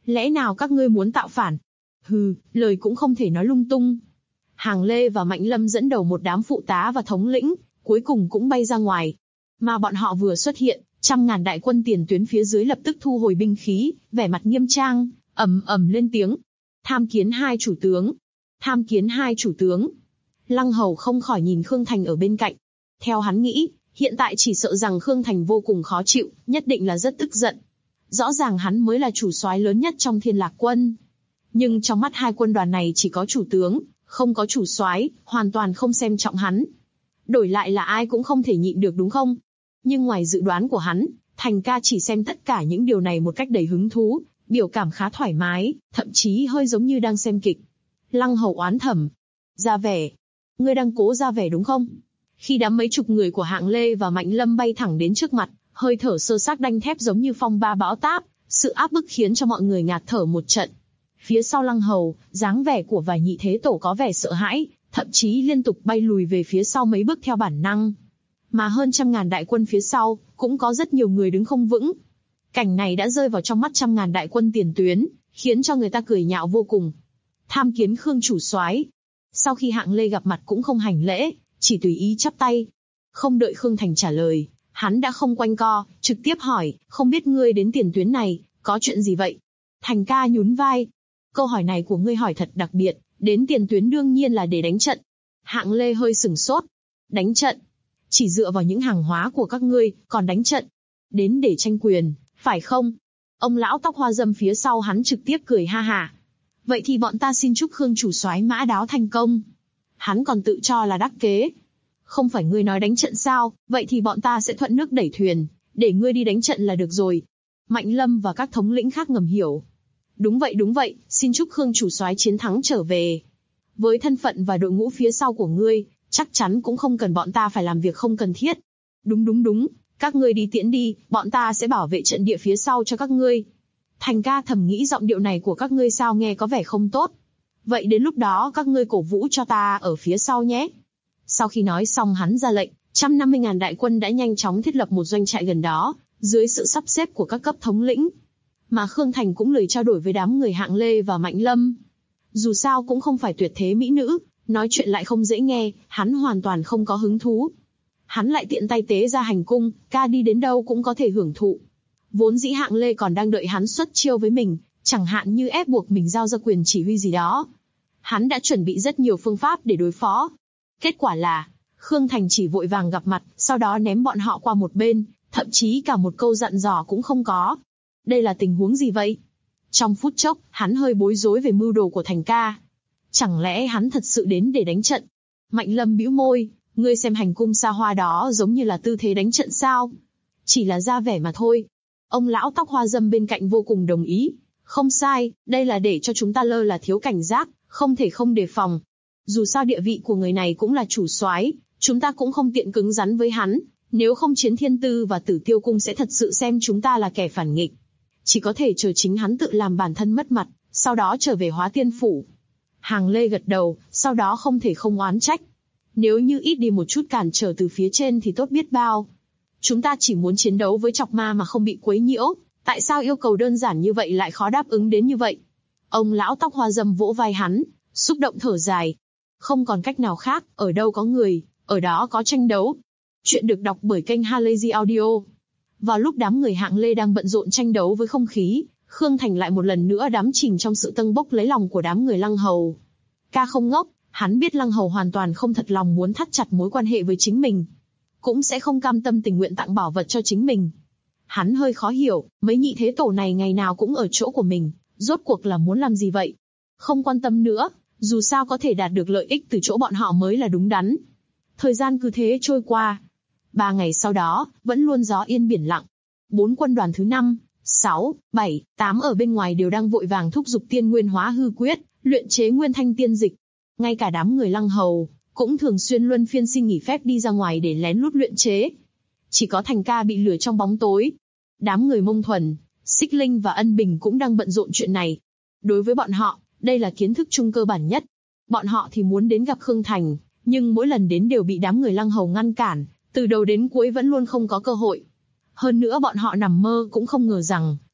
Lẽ nào các ngươi muốn tạo phản? Hừ, lời cũng không thể nói lung tung. Hàng Lê và Mạnh Lâm dẫn đầu một đám phụ tá và thống lĩnh, cuối cùng cũng bay ra ngoài. Mà bọn họ vừa xuất hiện, trăm ngàn đại quân tiền tuyến phía dưới lập tức thu hồi binh khí, vẻ mặt nghiêm trang, ầm ầm lên tiếng. Tham kiến hai chủ tướng. Tham kiến hai chủ tướng. Lăng Hầu không khỏi nhìn Khương Thành ở bên cạnh. Theo hắn nghĩ, hiện tại chỉ sợ rằng Khương Thành vô cùng khó chịu, nhất định là rất tức giận. Rõ ràng hắn mới là chủ soái lớn nhất trong Thiên Lạc quân. Nhưng trong mắt hai quân đoàn này chỉ có chủ tướng, không có chủ soái, hoàn toàn không xem trọng hắn. Đổi lại là ai cũng không thể nhịn được đúng không? Nhưng ngoài dự đoán của hắn, Thành ca chỉ xem tất cả những điều này một cách đầy hứng thú, biểu cảm khá thoải mái, thậm chí hơi giống như đang xem kịch. Lăng Hầu oán thầm. Ra vẻ. Ngươi đang cố ra vẻ đúng không? Khi đám mấy chục người của Hạng Lê và Mạnh Lâm bay thẳng đến trước mặt, hơi thở sơ xác đanh thép giống như phong ba bão táp, sự áp bức khiến cho mọi người ngạt thở một trận. Phía sau Lăng Hầu, dáng vẻ của vài nhị thế tổ có vẻ sợ hãi, thậm chí liên tục bay lùi về phía sau mấy bước theo bản năng. Mà hơn trăm ngàn đại quân phía sau, cũng có rất nhiều người đứng không vững. Cảnh này đã rơi vào trong mắt trăm ngàn đại quân tiền tuyến, khiến cho người ta cười nhạo vô cùng. Tham kiến Khương chủ soái. Sau khi Hạng Lê gặp mặt cũng không hành lễ, chỉ tùy ý chắp tay. Không đợi Khương Thành trả lời, hắn đã không quanh co, trực tiếp hỏi, không biết ngươi đến tiền tuyến này, có chuyện gì vậy? Thành ca nhún vai. Câu hỏi này của ngươi hỏi thật đặc biệt, đến tiền tuyến đương nhiên là để đánh trận. Hạng Lê hơi sửng sốt. Đánh trận? Chỉ dựa vào những hàng hóa của các ngươi, còn đánh trận? Đến để tranh quyền, phải không? Ông lão tóc hoa râm phía sau hắn trực tiếp cười ha hả. Vậy thì bọn ta xin chúc Khương chủ soái mã đáo thành công. Hắn còn tự cho là đắc kế. Không phải ngươi nói đánh trận sao, vậy thì bọn ta sẽ thuận nước đẩy thuyền, để ngươi đi đánh trận là được rồi. Mạnh Lâm và các thống lĩnh khác ngầm hiểu. Đúng vậy, xin chúc Khương chủ soái chiến thắng trở về. Với thân phận và đội ngũ phía sau của ngươi, chắc chắn cũng không cần bọn ta phải làm việc không cần thiết. Đúng, các ngươi đi tiễn đi, bọn ta sẽ bảo vệ trận địa phía sau cho các ngươi. Thành ca thầm nghĩ giọng điệu này của các ngươi sao nghe có vẻ không tốt. Vậy đến lúc đó các ngươi cổ vũ cho ta ở phía sau nhé. Sau khi nói xong hắn ra lệnh, 150.000 đại quân đã nhanh chóng thiết lập một doanh trại gần đó, dưới sự sắp xếp của các cấp thống lĩnh. Mà Khương Thành cũng lời trao đổi với đám người Hạng Lê và Mạnh Lâm. Dù sao cũng không phải tuyệt thế mỹ nữ, nói chuyện lại không dễ nghe, hắn hoàn toàn không có hứng thú. Hắn lại tiện tay tế ra hành cung, ca đi đến đâu cũng có thể hưởng thụ. Vốn dĩ Hạng Lê còn đang đợi hắn xuất chiêu với mình, chẳng hạn như ép buộc mình giao ra quyền chỉ huy gì đó. Hắn đã chuẩn bị rất nhiều phương pháp để đối phó. Kết quả là, Khương Thành chỉ vội vàng gặp mặt, sau đó ném bọn họ qua một bên, thậm chí cả một câu dặn dò cũng không có. Đây là tình huống gì vậy? Trong phút chốc, hắn hơi bối rối về mưu đồ của Thành ca. Chẳng lẽ hắn thật sự đến để đánh trận? Mạnh Lâm bĩu môi, ngươi xem hành cung xa hoa đó giống như là tư thế đánh trận sao? Chỉ là ra vẻ mà thôi. Ông lão tóc hoa râm bên cạnh vô cùng đồng ý. Không sai, đây là để cho chúng ta lơ là thiếu cảnh giác, không thể không đề phòng. Dù sao địa vị của người này cũng là chủ soái, chúng ta cũng không tiện cứng rắn với hắn. Nếu không Chiến Thiên Tư và Tử Tiêu Cung sẽ thật sự xem chúng ta là kẻ phản nghịch. Chỉ có thể chờ chính hắn tự làm bản thân mất mặt, sau đó trở về Hóa Tiên Phủ. Hàng Lê gật đầu, sau đó không thể không oán trách. Nếu như ít đi một chút cản trở từ phía trên thì tốt biết bao. Chúng ta chỉ muốn chiến đấu với chọc ma mà không bị quấy nhiễu, tại sao yêu cầu đơn giản như vậy lại khó đáp ứng đến như vậy? Ông lão tóc hoa râm vỗ vai hắn, xúc động thở dài. Không còn cách nào khác, ở đâu có người, ở đó có tranh đấu. Chuyện được đọc bởi kênh Halazy Audio. Vào lúc đám người Hạng Lê đang bận rộn tranh đấu với không khí, Khương Thành lại một lần nữa đắm chìm trong sự tâng bốc lấy lòng của đám người Lăng Hầu. Ca không ngốc, hắn biết Lăng Hầu hoàn toàn không thật lòng muốn thắt chặt mối quan hệ với chính mình. Cũng sẽ không cam tâm tình nguyện tặng bảo vật cho chính mình. Hắn hơi khó hiểu, mấy nhị thế tổ này ngày nào cũng ở chỗ của mình, rốt cuộc là muốn làm gì vậy? Không quan tâm nữa, dù sao có thể đạt được lợi ích từ chỗ bọn họ mới là đúng đắn. Thời gian cứ thế trôi qua. 3 ngày sau đó, vẫn luôn gió yên biển lặng. 4 quân đoàn thứ 5, 6, 7, 8 ở bên ngoài đều đang vội vàng thúc giục tiên nguyên hóa hư quyết, luyện chế nguyên thanh tiên dịch. Ngay cả đám người Lăng Hầu cũng thường xuyên luân phiên xin nghỉ phép đi ra ngoài để lén lút luyện chế. Chỉ có Thành ca bị lừa trong bóng tối. Đám người Mông Thuần, Xích Linh và Ân Bình cũng đang bận rộn chuyện này. Đối với bọn họ, đây là kiến thức chung cơ bản nhất. Bọn họ thì muốn đến gặp Khương Thành, nhưng mỗi lần đến đều bị đám người Lăng Hầu ngăn cản, từ đầu đến cuối vẫn luôn không có cơ hội. Hơn nữa bọn họ nằm mơ cũng không ngờ rằng,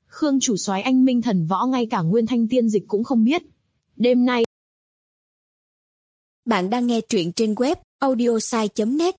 Khương chủ soái anh minh thần võ ngay cả Nguyên Thanh tiên dịch cũng không biết. Đêm nay, bạn đang nghe truyện trên web audiosai.net.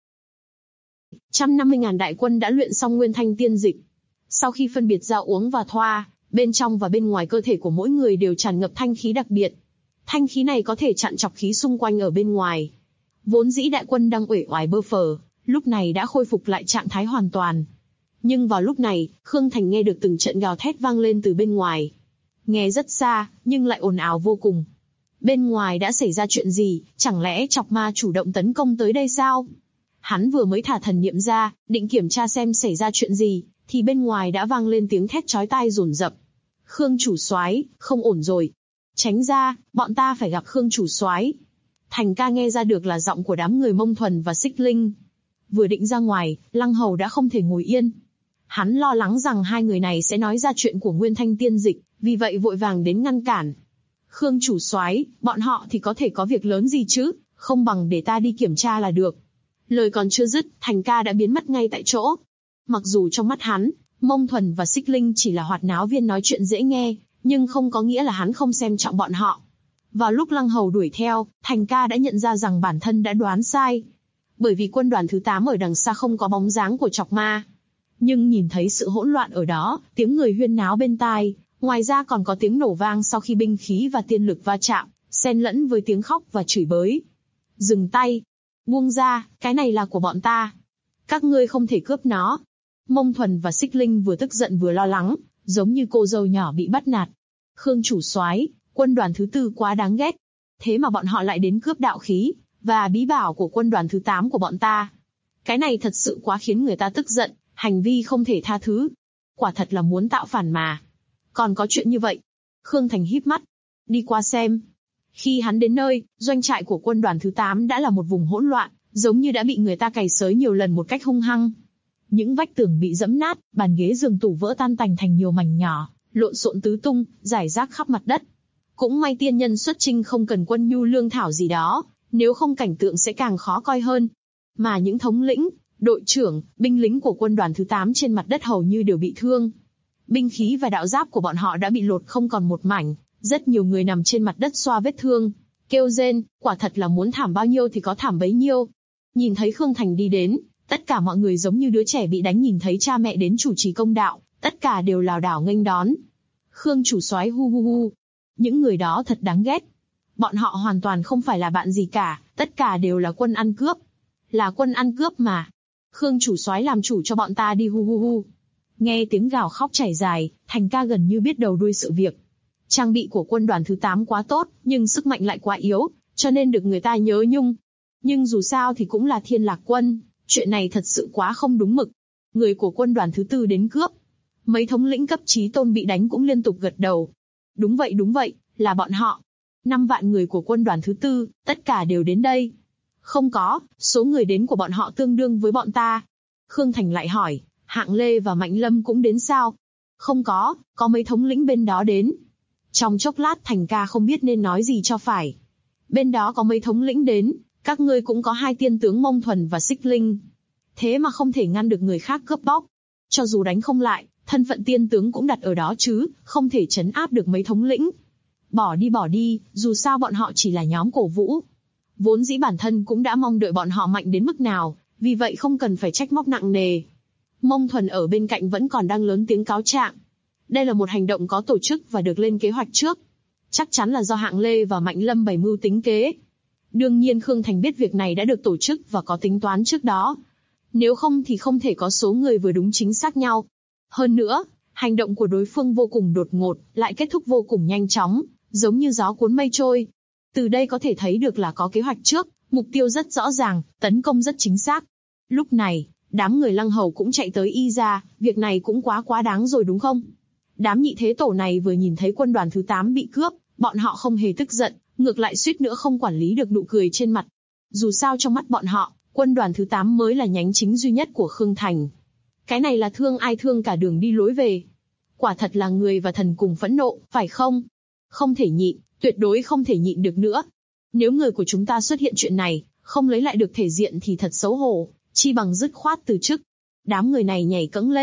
150.000 đại quân đã luyện xong Nguyên Thanh tiên dịch. Sau khi phân biệt ra uống và thoa, bên trong và bên ngoài cơ thể của mỗi người đều tràn ngập thanh khí đặc biệt. Thanh khí này có thể chặn chọc khí xung quanh ở bên ngoài. Vốn dĩ đại quân đang uể oải bơ phờ, lúc này đã khôi phục lại trạng thái hoàn toàn. Nhưng vào lúc này, Khương Thành nghe được từng trận gào thét vang lên từ bên ngoài. Nghe rất xa, nhưng lại ồn ào vô cùng. Bên ngoài đã xảy ra chuyện gì, chẳng lẽ chọc ma chủ động tấn công tới đây sao? Hắn vừa mới thả thần niệm ra, định kiểm tra xem xảy ra chuyện gì, thì bên ngoài đã vang lên tiếng thét chói tai dồn dập. Khương chủ soái, không ổn rồi. Tránh ra, bọn ta phải gặp Khương chủ soái. Thành ca nghe ra được là giọng của đám người Mông Thuần và Xích Linh. Vừa định ra ngoài, Lăng Hầu đã không thể ngồi yên. Hắn lo lắng rằng hai người này sẽ nói ra chuyện của Nguyên Thanh tiên dịch, vì vậy vội vàng đến ngăn cản. Khương chủ soái, bọn họ thì có thể có việc lớn gì chứ, không bằng để ta đi kiểm tra là được. Lời còn chưa dứt, Thành ca đã biến mất ngay tại chỗ. Mặc dù trong mắt hắn, Mông Thuần và Xích Linh chỉ là hoạt náo viên nói chuyện dễ nghe, nhưng không có nghĩa là hắn không xem trọng bọn họ. Vào lúc Lăng Hầu đuổi theo, Thành ca đã nhận ra rằng bản thân đã đoán sai. Bởi vì quân đoàn thứ 8 ở đằng xa không có bóng dáng của chọc ma. Nhưng nhìn thấy sự hỗn loạn ở đó, tiếng người huyên náo bên tai, ngoài ra còn có tiếng nổ vang sau khi binh khí và tiên lực va chạm, xen lẫn với tiếng khóc và chửi bới. Dừng tay! Buông ra, cái này là của bọn ta. Các ngươi không thể cướp nó. Mông Thuần và Xích Linh vừa tức giận vừa lo lắng, giống như cô dâu nhỏ bị bắt nạt. Khương chủ soái, quân đoàn thứ 4 quá đáng ghét. Thế mà bọn họ lại đến cướp đạo khí và bí bảo của quân đoàn thứ 8 của bọn ta. Cái này thật sự quá khiến người ta tức giận, hành vi không thể tha thứ. Quả thật là muốn tạo phản mà. Còn có chuyện như vậy. Khương Thành híp mắt, đi qua xem. Khi hắn đến nơi, doanh trại của quân đoàn thứ 8 đã là một vùng hỗn loạn, giống như đã bị người ta cày xới nhiều lần một cách hung hăng. Những vách tường bị giẫm nát, bàn ghế giường tủ vỡ tan tành thành nhiều mảnh nhỏ, lộn xộn tứ tung, rải rác khắp mặt đất. Cũng may tiên nhân xuất chinh không cần quân nhu lương thảo gì đó, nếu không cảnh tượng sẽ càng khó coi hơn. Mà những thống lĩnh, đội trưởng, binh lính của quân đoàn thứ 8 trên mặt đất hầu như đều bị thương. Binh khí và đạo giáp của bọn họ đã bị lột không còn một mảnh, rất nhiều người nằm trên mặt đất xoa vết thương, kêu rên, quả thật là muốn thảm bao nhiêu thì có thảm bấy nhiêu. Nhìn thấy Khương Thành đi đến, tất cả mọi người giống như đứa trẻ bị đánh nhìn thấy cha mẹ đến chủ trì công đạo, tất cả đều lảo đảo nghênh đón. Khương chủ soái hu hu hu. Những người đó thật đáng ghét. Bọn họ hoàn toàn không phải là bạn gì cả, tất cả đều là quân ăn cướp. Là quân ăn cướp mà. Khương chủ soái làm chủ cho bọn ta đi hu hu hu. Nghe tiếng gào khóc chảy dài, Thành ca gần như biết đầu đuôi sự việc. Trang bị của quân đoàn thứ 8 quá tốt, nhưng sức mạnh lại quá yếu, cho nên được người ta nhớ nhung. Nhưng dù sao thì cũng là Thiên Lạc quân, chuyện này thật sự quá không đúng mực. Người của quân đoàn thứ 4 đến cướp. Mấy thống lĩnh cấp chí tôn bị đánh cũng liên tục gật đầu. Đúng vậy, là bọn họ. 5 vạn người của quân đoàn thứ 4, tất cả đều đến đây. Không có, số người đến của bọn họ tương đương với bọn ta. Khương Thành lại hỏi, Hạng Lê và Mạnh Lâm cũng đến sao? Không có mấy thống lĩnh bên đó đến. Trong chốc lát Thành ca không biết nên nói gì cho phải. Bên đó có mấy thống lĩnh đến, các ngươi cũng có 2 tiên tướng Mông Thuần và Xích Linh. Thế mà không thể ngăn được người khác cướp bóc. Cho dù đánh không lại, thân phận tiên tướng cũng đặt ở đó chứ, không thể trấn áp được mấy thống lĩnh. Bỏ đi, dù sao bọn họ chỉ là nhóm cổ vũ. Vốn dĩ bản thân cũng đã mong đợi bọn họ mạnh đến mức nào, vì vậy không cần phải trách móc nặng nề. Mông Thuần ở bên cạnh vẫn còn đang lớn tiếng cáo trạng. Đây là một hành động có tổ chức và được lên kế hoạch trước. Chắc chắn là do Hạng Lê và Mạnh Lâm bày mưu tính kế. Đương nhiên Khương Thành biết việc này đã được tổ chức và có tính toán trước đó. Nếu không thì không thể có số người vừa đúng chính xác nhau. Hơn nữa, hành động của đối phương vô cùng đột ngột, lại kết thúc vô cùng nhanh chóng, giống như gió cuốn mây trôi. Từ đây có thể thấy được là có kế hoạch trước, mục tiêu rất rõ ràng, tấn công rất chính xác. Lúc này, đám người Lăng Hầu cũng chạy tới y ra, việc này cũng quá đáng rồi đúng không? Đám nhị thế tổ này vừa nhìn thấy quân đoàn thứ 8 bị cướp, bọn họ không hề tức giận, ngược lại suýt nữa không quản lý được nụ cười trên mặt. Dù sao trong mắt bọn họ, quân đoàn thứ 8 mới là nhánh chính duy nhất của Khương Thành. Cái này là thương ai thương cả đường đi lối về. Quả thật là người và thần cùng phẫn nộ, phải không? Không thể nhịn, tuyệt đối không thể nhịn được nữa. Nếu người của chúng ta xuất hiện chuyện này, không lấy lại được thể diện thì thật xấu hổ, chi bằng dứt khoát từ chức. Đám người này nhảy cẫng lên,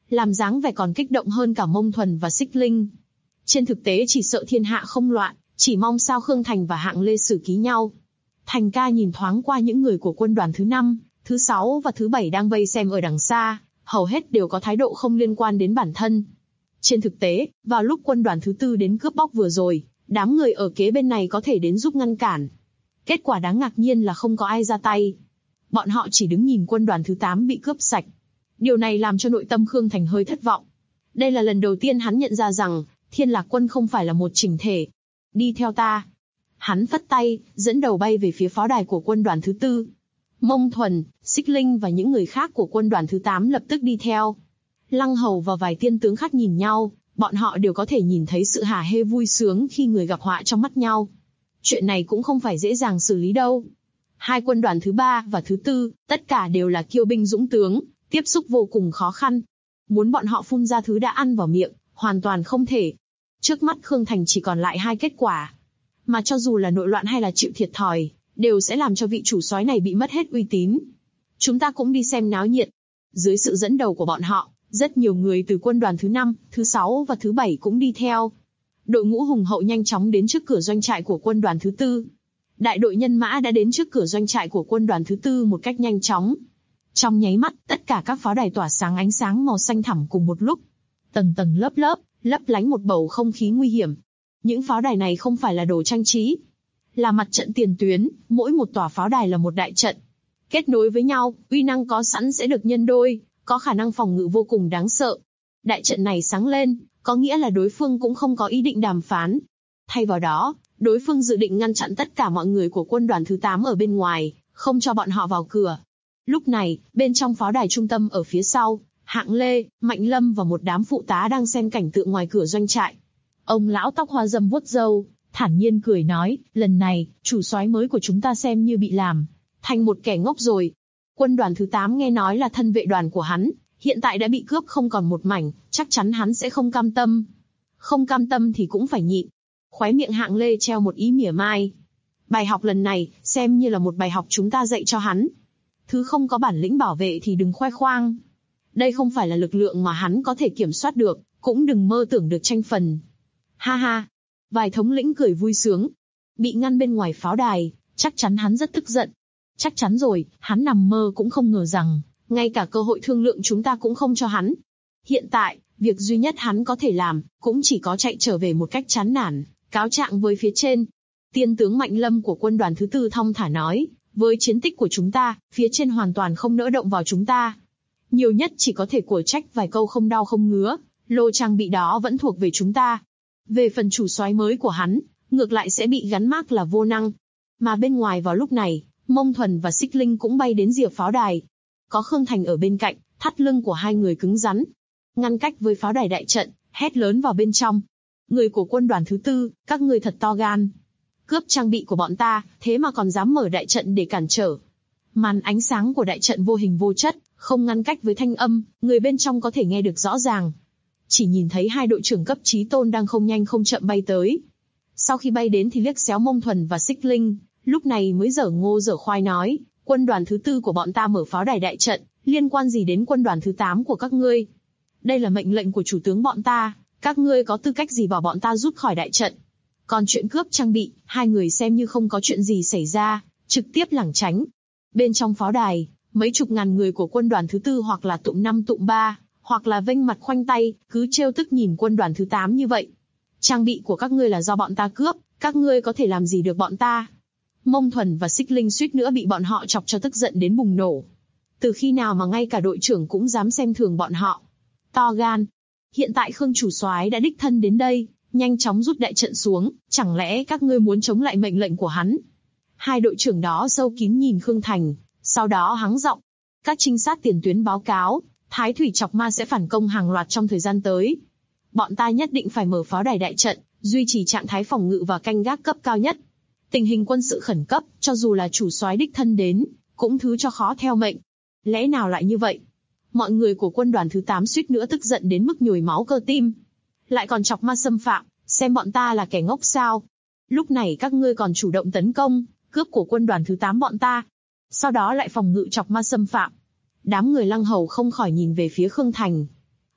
làm dáng vẻ còn kích động hơn cả Mông Thuần và Xích Linh. Trên thực tế chỉ sợ thiên hạ không loạn, chỉ mong sao Khương Thành và Hạng Lê xử ký nhau. Thành ca nhìn thoáng qua những người của quân đoàn thứ 5, thứ 6 và thứ 7 đang vây xem ở đằng xa, hầu hết đều có thái độ không liên quan đến bản thân. Trên thực tế, vào lúc quân đoàn thứ 4 đến cướp bóc vừa rồi, đám người ở kế bên này có thể đến giúp ngăn cản. Kết quả đáng ngạc nhiên là không có ai ra tay. Bọn họ chỉ đứng nhìn quân đoàn thứ 8 bị cướp sạch. Điều này làm cho nội tâm Khương Thành hơi thất vọng. Đây là lần đầu tiên hắn nhận ra rằng, Thiên Lạc Quân không phải là một chỉnh thể. Đi theo ta. Hắn phất tay, dẫn đầu bay về phía pháo đài của quân đoàn thứ 4. Mông Thuần, Xích Linh và những người khác của quân đoàn thứ 8 lập tức đi theo. Lăng Hầu và vài tiên tướng khác nhìn nhau, bọn họ đều có thể nhìn thấy sự hả hê vui sướng khi người gặp họa trong mắt nhau. Chuyện này cũng không phải dễ dàng xử lý đâu. Hai quân đoàn thứ 3 và thứ 4, tất cả đều là kiêu binh dũng tướng, tiếp xúc vô cùng khó khăn. Muốn bọn họ phun ra thứ đã ăn vào miệng, hoàn toàn không thể. Trước mắt Khương Thành chỉ còn lại hai kết quả. Mà cho dù là nội loạn hay là chịu thiệt thòi, đều sẽ làm cho vị chủ soái này bị mất hết uy tín. Chúng ta cũng đi xem náo nhiệt. Dưới sự dẫn đầu của bọn họ, rất nhiều người từ quân đoàn thứ 5, thứ 6 và thứ 7 cũng đi theo. Đội ngũ hùng hậu nhanh chóng đến trước cửa doanh trại của quân đoàn thứ 4. Đại đội nhân mã đã đến trước cửa doanh trại của quân đoàn thứ 4 một cách nhanh chóng. Trong nháy mắt, tất cả các pháo đài tỏa sáng ánh sáng màu xanh thẳm cùng một lúc. Tầng tầng lớp lớp, lấp lánh một bầu không khí nguy hiểm. Những pháo đài này không phải là đồ trang trí, là mặt trận tiền tuyến, mỗi một tòa pháo đài là một đại trận. Kết nối với nhau, uy năng có sẵn sẽ được nhân đôi, có khả năng phòng ngự vô cùng đáng sợ. Đại trận này sáng lên, có nghĩa là đối phương cũng không có ý định đàm phán. Thay vào đó, đối phương dự định ngăn chặn tất cả mọi người của quân đoàn thứ 8 ở bên ngoài, không cho bọn họ vào cửa. Lúc này, bên trong pháo đài trung tâm ở phía sau, Hạng Lê, Mạnh Lâm và một đám phụ tá đang xem cảnh tượng ngoài cửa doanh trại. Ông lão tóc hoa râm vuốt râu, thản nhiên cười nói, lần này, chủ soái mới của chúng ta xem như bị làm thành một kẻ ngốc rồi. Quân đoàn thứ 8 nghe nói là thân vệ đoàn của hắn, hiện tại đã bị cướp không còn một mảnh, chắc chắn hắn sẽ không cam tâm. Không cam tâm thì cũng phải nhịn. Khóe miệng Hạng Lê treo một ý mỉa mai. Bài học lần này, xem như là một bài học chúng ta dạy cho hắn. Thứ không có bản lĩnh bảo vệ thì đừng khoe khoang. Đây không phải là lực lượng mà hắn có thể kiểm soát được, cũng đừng mơ tưởng được tranh phần. Ha ha. Vài thống lĩnh cười vui sướng. Bị ngăn bên ngoài pháo đài, chắc chắn hắn rất tức giận. Chắc chắn rồi, hắn nằm mơ cũng không ngờ rằng, ngay cả cơ hội thương lượng chúng ta cũng không cho hắn. Hiện tại, việc duy nhất hắn có thể làm, cũng chỉ có chạy trở về một cách chán nản, cáo trạng với phía trên. Tiên tướng Mạnh Lâm của quân đoàn thứ 4 thong thả nói, với chiến tích của chúng ta, phía trên hoàn toàn không nỡ động vào chúng ta. Nhiều nhất chỉ có thể của trách vài câu không đau không ngứa, lô trang bị đó vẫn thuộc về chúng ta. Về phần chủ soái mới của hắn, ngược lại sẽ bị gắn mác là vô năng. Mà bên ngoài vào lúc này, Mông Thuần và Xích Linh cũng bay đến rìa pháo đài. Có Khương Thành ở bên cạnh, thắt lưng của hai người cứng rắn, ngăn cách với pháo đài đại trận, hét lớn vào bên trong. Người của quân đoàn thứ 4, các ngươi thật to gan. Cướp trang bị của bọn ta, thế mà còn dám mở đại trận để cản trở. Màn ánh sáng của đại trận vô hình vô chất, không ngăn cách với thanh âm, người bên trong có thể nghe được rõ ràng. Chỉ nhìn thấy hai đội trưởng cấp chí tôn đang không nhanh không chậm bay tới. Sau khi bay đến thì liếc xéo Mông Thuần và Xích Linh, lúc này mới dở ngô dở khoai nói, quân đoàn thứ 4 của bọn ta mở pháo đài đại trận, liên quan gì đến quân đoàn thứ 8 của các ngươi? Đây là mệnh lệnh của chủ tướng bọn ta, các ngươi có tư cách gì bảo bọn ta rút khỏi đại trận? Còn chuyện cướp trang bị, hai người xem như không có chuyện gì xảy ra, trực tiếp lảng tránh. Bên trong pháo đài, mấy chục ngàn người của quân đoàn thứ 4 hoặc là tụm 5 tụm 3, hoặc là vênh mặt khoanh tay, cứ trêu tức nhìn quân đoàn thứ 8 như vậy. Trang bị của các ngươi là do bọn ta cướp, các ngươi có thể làm gì được bọn ta? Mông Thuần và Xích Linh suýt nữa bị bọn họ chọc cho tức giận đến bùng nổ. Từ khi nào mà ngay cả đội trưởng cũng dám xem thường bọn họ? To gan. Hiện tại Khương chủ soái đã đích thân đến đây, nhanh chóng rút đại trận xuống, chẳng lẽ các ngươi muốn chống lại mệnh lệnh của hắn? Hai đội trưởng đó sâu kín nhìn Khương Thành, sau đó hắng giọng. Các trinh sát tiền tuyến báo cáo, Thái Thủy Chọc Ma sẽ phản công hàng loạt trong thời gian tới. Bọn ta nhất định phải mở pháo đài đại trận, duy trì trạng thái phòng ngự và canh gác cấp cao nhất. Tình hình quân sự khẩn cấp, cho dù là chủ soái đích thân đến, cũng thứ cho khó theo mệnh. Lẽ nào lại như vậy? Mọi người của quân đoàn thứ 8 suýt nữa tức giận đến mức nhồi máu cơ tim. Lại còn chọc ma xâm phạm, xem bọn ta là kẻ ngốc sao? Lúc này các ngươi còn chủ động tấn công, cướp của quân đoàn thứ 8 bọn ta. Sau đó lại phòng ngự chọc ma xâm phạm. Đám người Lăng Hầu không khỏi nhìn về phía Khương Thành.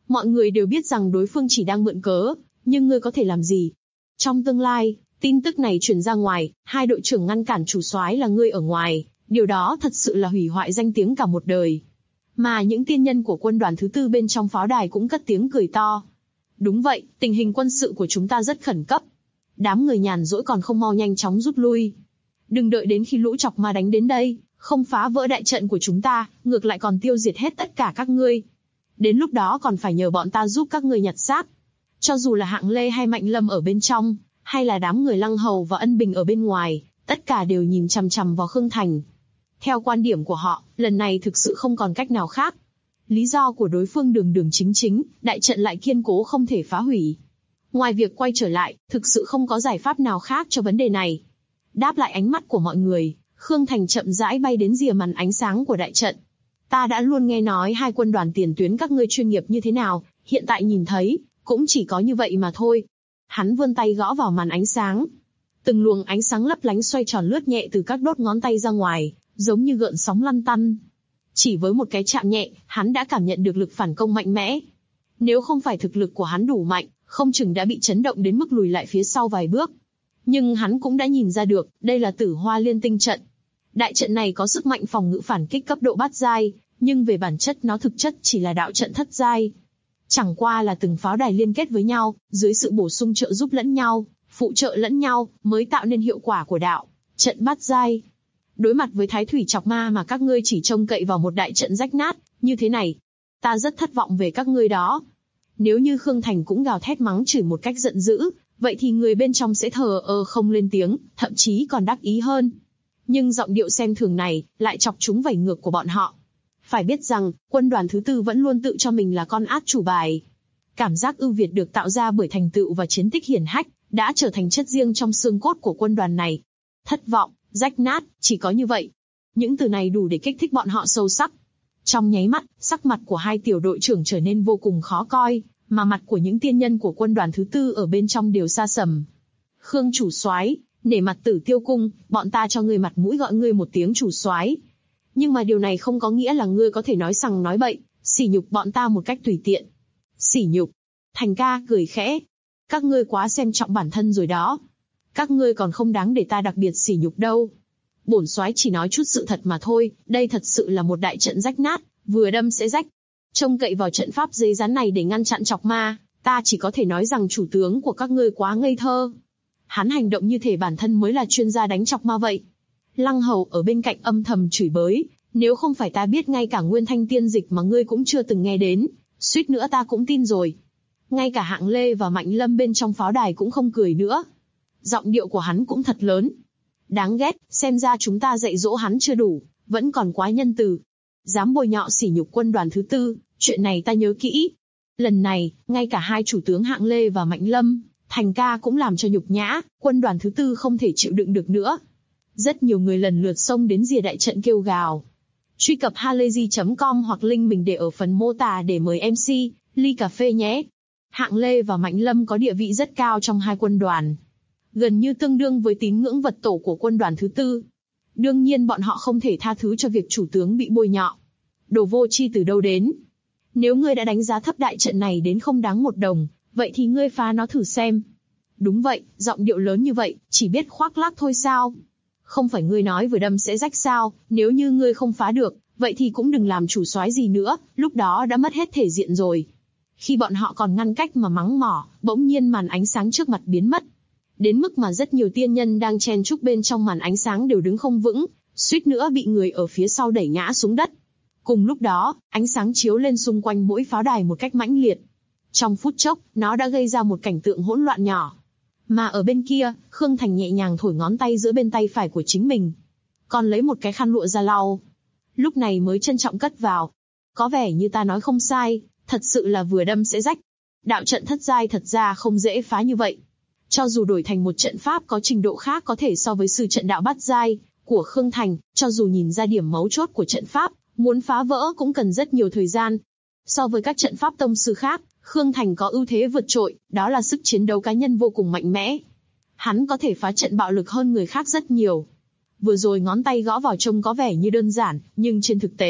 Mọi người đều biết rằng đối phương chỉ đang mượn cớ, nhưng ngươi có thể làm gì? Trong tương lai, tin tức này truyền ra ngoài, hai đội trưởng ngăn cản chủ soái là ngươi ở ngoài, điều đó thật sự là hủy hoại danh tiếng cả một đời. Mà những tiên nhân của quân đoàn thứ tư bên trong pháo đài cũng cất tiếng cười to. Đúng vậy, tình hình quân sự của chúng ta rất khẩn cấp. Đám người nhàn rỗi còn không mau nhanh chóng rút lui. Đừng đợi đến khi lũ chọc ma đánh đến đây, không phá vỡ đại trận của chúng ta, ngược lại còn tiêu diệt hết tất cả các ngươi. Đến lúc đó còn phải nhờ bọn ta giúp các ngươi nhặt xác. Cho dù là Hạng Lê hay Mạnh Lâm ở bên trong, hay là đám người Lăng Hầu và Ân Bình ở bên ngoài, tất cả đều nhìn chằm chằm vào Khương Thành. Theo quan điểm của họ, lần này thực sự không còn cách nào khác. Lý do của đối phương đường đường chính chính, đại trận lại kiên cố không thể phá hủy. Ngoài việc quay trở lại, thực sự không có giải pháp nào khác cho vấn đề này. Đáp lại ánh mắt của mọi người, Khương Thành chậm rãi bay đến rìa màn ánh sáng của đại trận. Ta đã luôn nghe nói hai quân đoàn tiền tuyến các ngươi chuyên nghiệp như thế nào, hiện tại nhìn thấy, cũng chỉ có như vậy mà thôi. Hắn vươn tay gõ vào màn ánh sáng. Từng luồng ánh sáng lấp lánh xoay tròn lướt nhẹ từ các đốt ngón tay ra ngoài, giống như gợn sóng lăn tăn. Chỉ với một cái chạm nhẹ, hắn đã cảm nhận được lực phản công mạnh mẽ. Nếu không phải thực lực của hắn đủ mạnh, không chừng đã bị chấn động đến mức lùi lại phía sau vài bước. Nhưng hắn cũng đã nhìn ra được, đây là Tử Hoa Liên Tinh trận. Đại trận này có sức mạnh phòng ngự phản kích cấp độ bát giai, nhưng về bản chất nó thực chất chỉ là đạo trận thất giai. Chẳng qua là từng pháo đài liên kết với nhau, dưới sự bổ sung trợ giúp lẫn nhau, phụ trợ lẫn nhau, mới tạo nên hiệu quả của đạo trận bát giai. Đối mặt với Thái Thủy Chọc Ma mà các ngươi chỉ trông cậy vào một đại trận rách nát, như thế này, ta rất thất vọng về các ngươi đó. Nếu như Khương Thành cũng gào thét mắng chửi một cách giận dữ, vậy thì người bên trong sẽ thờ ơ không lên tiếng, thậm chí còn đắc ý hơn. Nhưng giọng điệu xem thường này, lại chọc trúng vảy ngược của bọn họ. Phải biết rằng, quân đoàn thứ tư vẫn luôn tự cho mình là con át chủ bài. Cảm giác ưu việt được tạo ra bởi thành tựu và chiến tích hiển hách, đã trở thành chất riêng trong xương cốt của quân đoàn này. Thất vọng, rách nát, chỉ có như vậy. Những từ này đủ để kích thích bọn họ sâu sắc. Trong nháy mắt, sắc mặt của hai tiểu đội trưởng trở nên vô cùng khó coi, mà mặt của những tiên nhân của quân đoàn thứ tư ở bên trong đều sa sầm. Khương chủ soái, nể mặt Tử Tiêu cung, bọn ta cho ngươi mặt mũi gọi ngươi một tiếng chủ soái. Nhưng mà điều này không có nghĩa là ngươi có thể nói sằng nói bậy, sỉ nhục bọn ta một cách tùy tiện. Sỉ nhục. Thành ca cười khẽ. Các ngươi quá xem trọng bản thân rồi đó. Các ngươi còn không đáng để ta đặc biệt sỉ nhục đâu. Bổn soái chỉ nói chút sự thật mà thôi, đây thật sự là một đại trận rách nát, vừa đâm sẽ rách. Trông cậy vào trận pháp giấy rán này để ngăn chặn chọc ma, ta chỉ có thể nói rằng chủ tướng của các ngươi quá ngây thơ. Hắn hành động như thể bản thân mới là chuyên gia đánh chọc ma vậy. Lăng Hầu ở bên cạnh âm thầm chửi bới, nếu không phải ta biết ngay cả Nguyên Thanh tiên dịch mà ngươi cũng chưa từng nghe đến, suýt nữa ta cũng tin rồi. Ngay cả Hạng Lê và Mạnh Lâm bên trong pháo đài cũng không cười nữa. Giọng điệu của hắn cũng thật lớn. Đáng ghét, xem ra chúng ta dạy dỗ hắn chưa đủ, vẫn còn quá nhân từ. Dám bôi nhọ sỉ nhục quân đoàn thứ tư, chuyện này ta nhớ kỹ. Lần này, ngay cả hai chủ tướng Hạng Lê và Mạnh Lâm, Thành ca cũng làm cho nhục nhã, quân đoàn thứ tư không thể chịu đựng được nữa. Rất nhiều người lần lượt xông đến rìa đại trận kêu gào. Truy cập halayzi.com hoặc link mình để ở phần mô tả để mời MC, ly cà phê nhé. Hạng Lê và Mạnh Lâm có địa vị rất cao trong hai quân đoàn. Gần như tương đương với tín ngưỡng vật tổ của quân đoàn thứ tư. Đương nhiên bọn họ không thể tha thứ cho việc chủ tướng bị bôi nhọ. Đồ vô tri từ đâu đến? Nếu ngươi đã đánh giá thấp đại trận này đến không đáng một đồng, vậy thì ngươi phá nó thử xem. Đúng vậy, giọng điệu lớn như vậy, chỉ biết khoác lác thôi sao? Không phải ngươi nói vừa đâm sẽ rách sao, nếu như ngươi không phá được, vậy thì cũng đừng làm chủ soái gì nữa, lúc đó đã mất hết thể diện rồi. Khi bọn họ còn ngăn cách mà mắng mỏ, bỗng nhiên màn ánh sáng trước mặt biến mất. Đến mức mà rất nhiều tiên nhân đang chen chúc bên trong màn ánh sáng đều đứng không vững, suýt nữa bị người ở phía sau đẩy ngã xuống đất. Cùng lúc đó, ánh sáng chiếu lên xung quanh mỗi pháo đài một cách mãnh liệt. Trong phút chốc, nó đã gây ra một cảnh tượng hỗn loạn nhỏ. Mà ở bên kia, Khương Thành nhẹ nhàng thổi ngón tay giữa bên tay phải của chính mình. Còn lấy một cái khăn lụa ra lau. Lúc này mới trân trọng cất vào. Có vẻ như ta nói không sai, thật sự là vừa đâm sẽ rách. Đạo trận thất giai thật ra không dễ phá như vậy. Cho dù đổi thành một trận pháp có trình độ khác có thể so với sư trận đạo bát giai của Khương Thành, cho dù nhìn ra điểm mấu chốt của trận pháp, muốn phá vỡ cũng cần rất nhiều thời gian. So với các trận pháp tông sư khác, Khương Thành có ưu thế vượt trội, đó là sức chiến đấu cá nhân vô cùng mạnh mẽ. Hắn có thể phá trận bạo lực hơn người khác rất nhiều. Vừa rồi ngón tay gõ vào trông có vẻ như đơn giản, nhưng trên thực tế,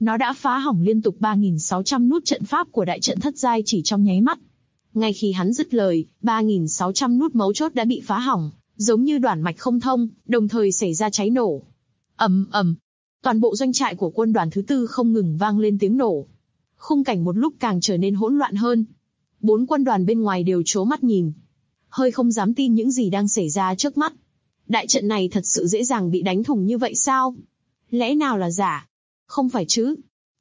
Nó đã phá hỏng liên tục 3.600 nút trận pháp của đại trận thất giai chỉ trong nháy mắt. Ngay khi hắn dứt lời, 3.600 nút mấu chốt đã bị phá hỏng, giống như đoản mạch không thông, đồng thời xảy ra cháy nổ. Ầm ầm, toàn bộ doanh trại của quân đoàn thứ tư không ngừng vang lên tiếng nổ. Khung cảnh một lúc càng trở nên hỗn loạn hơn. 4 quân đoàn bên ngoài đều trố mắt nhìn, hơi không dám tin những gì đang xảy ra trước mắt. Đại trận này thật sự dễ dàng bị đánh thủng như vậy sao? Lẽ nào là giả? Không phải chứ?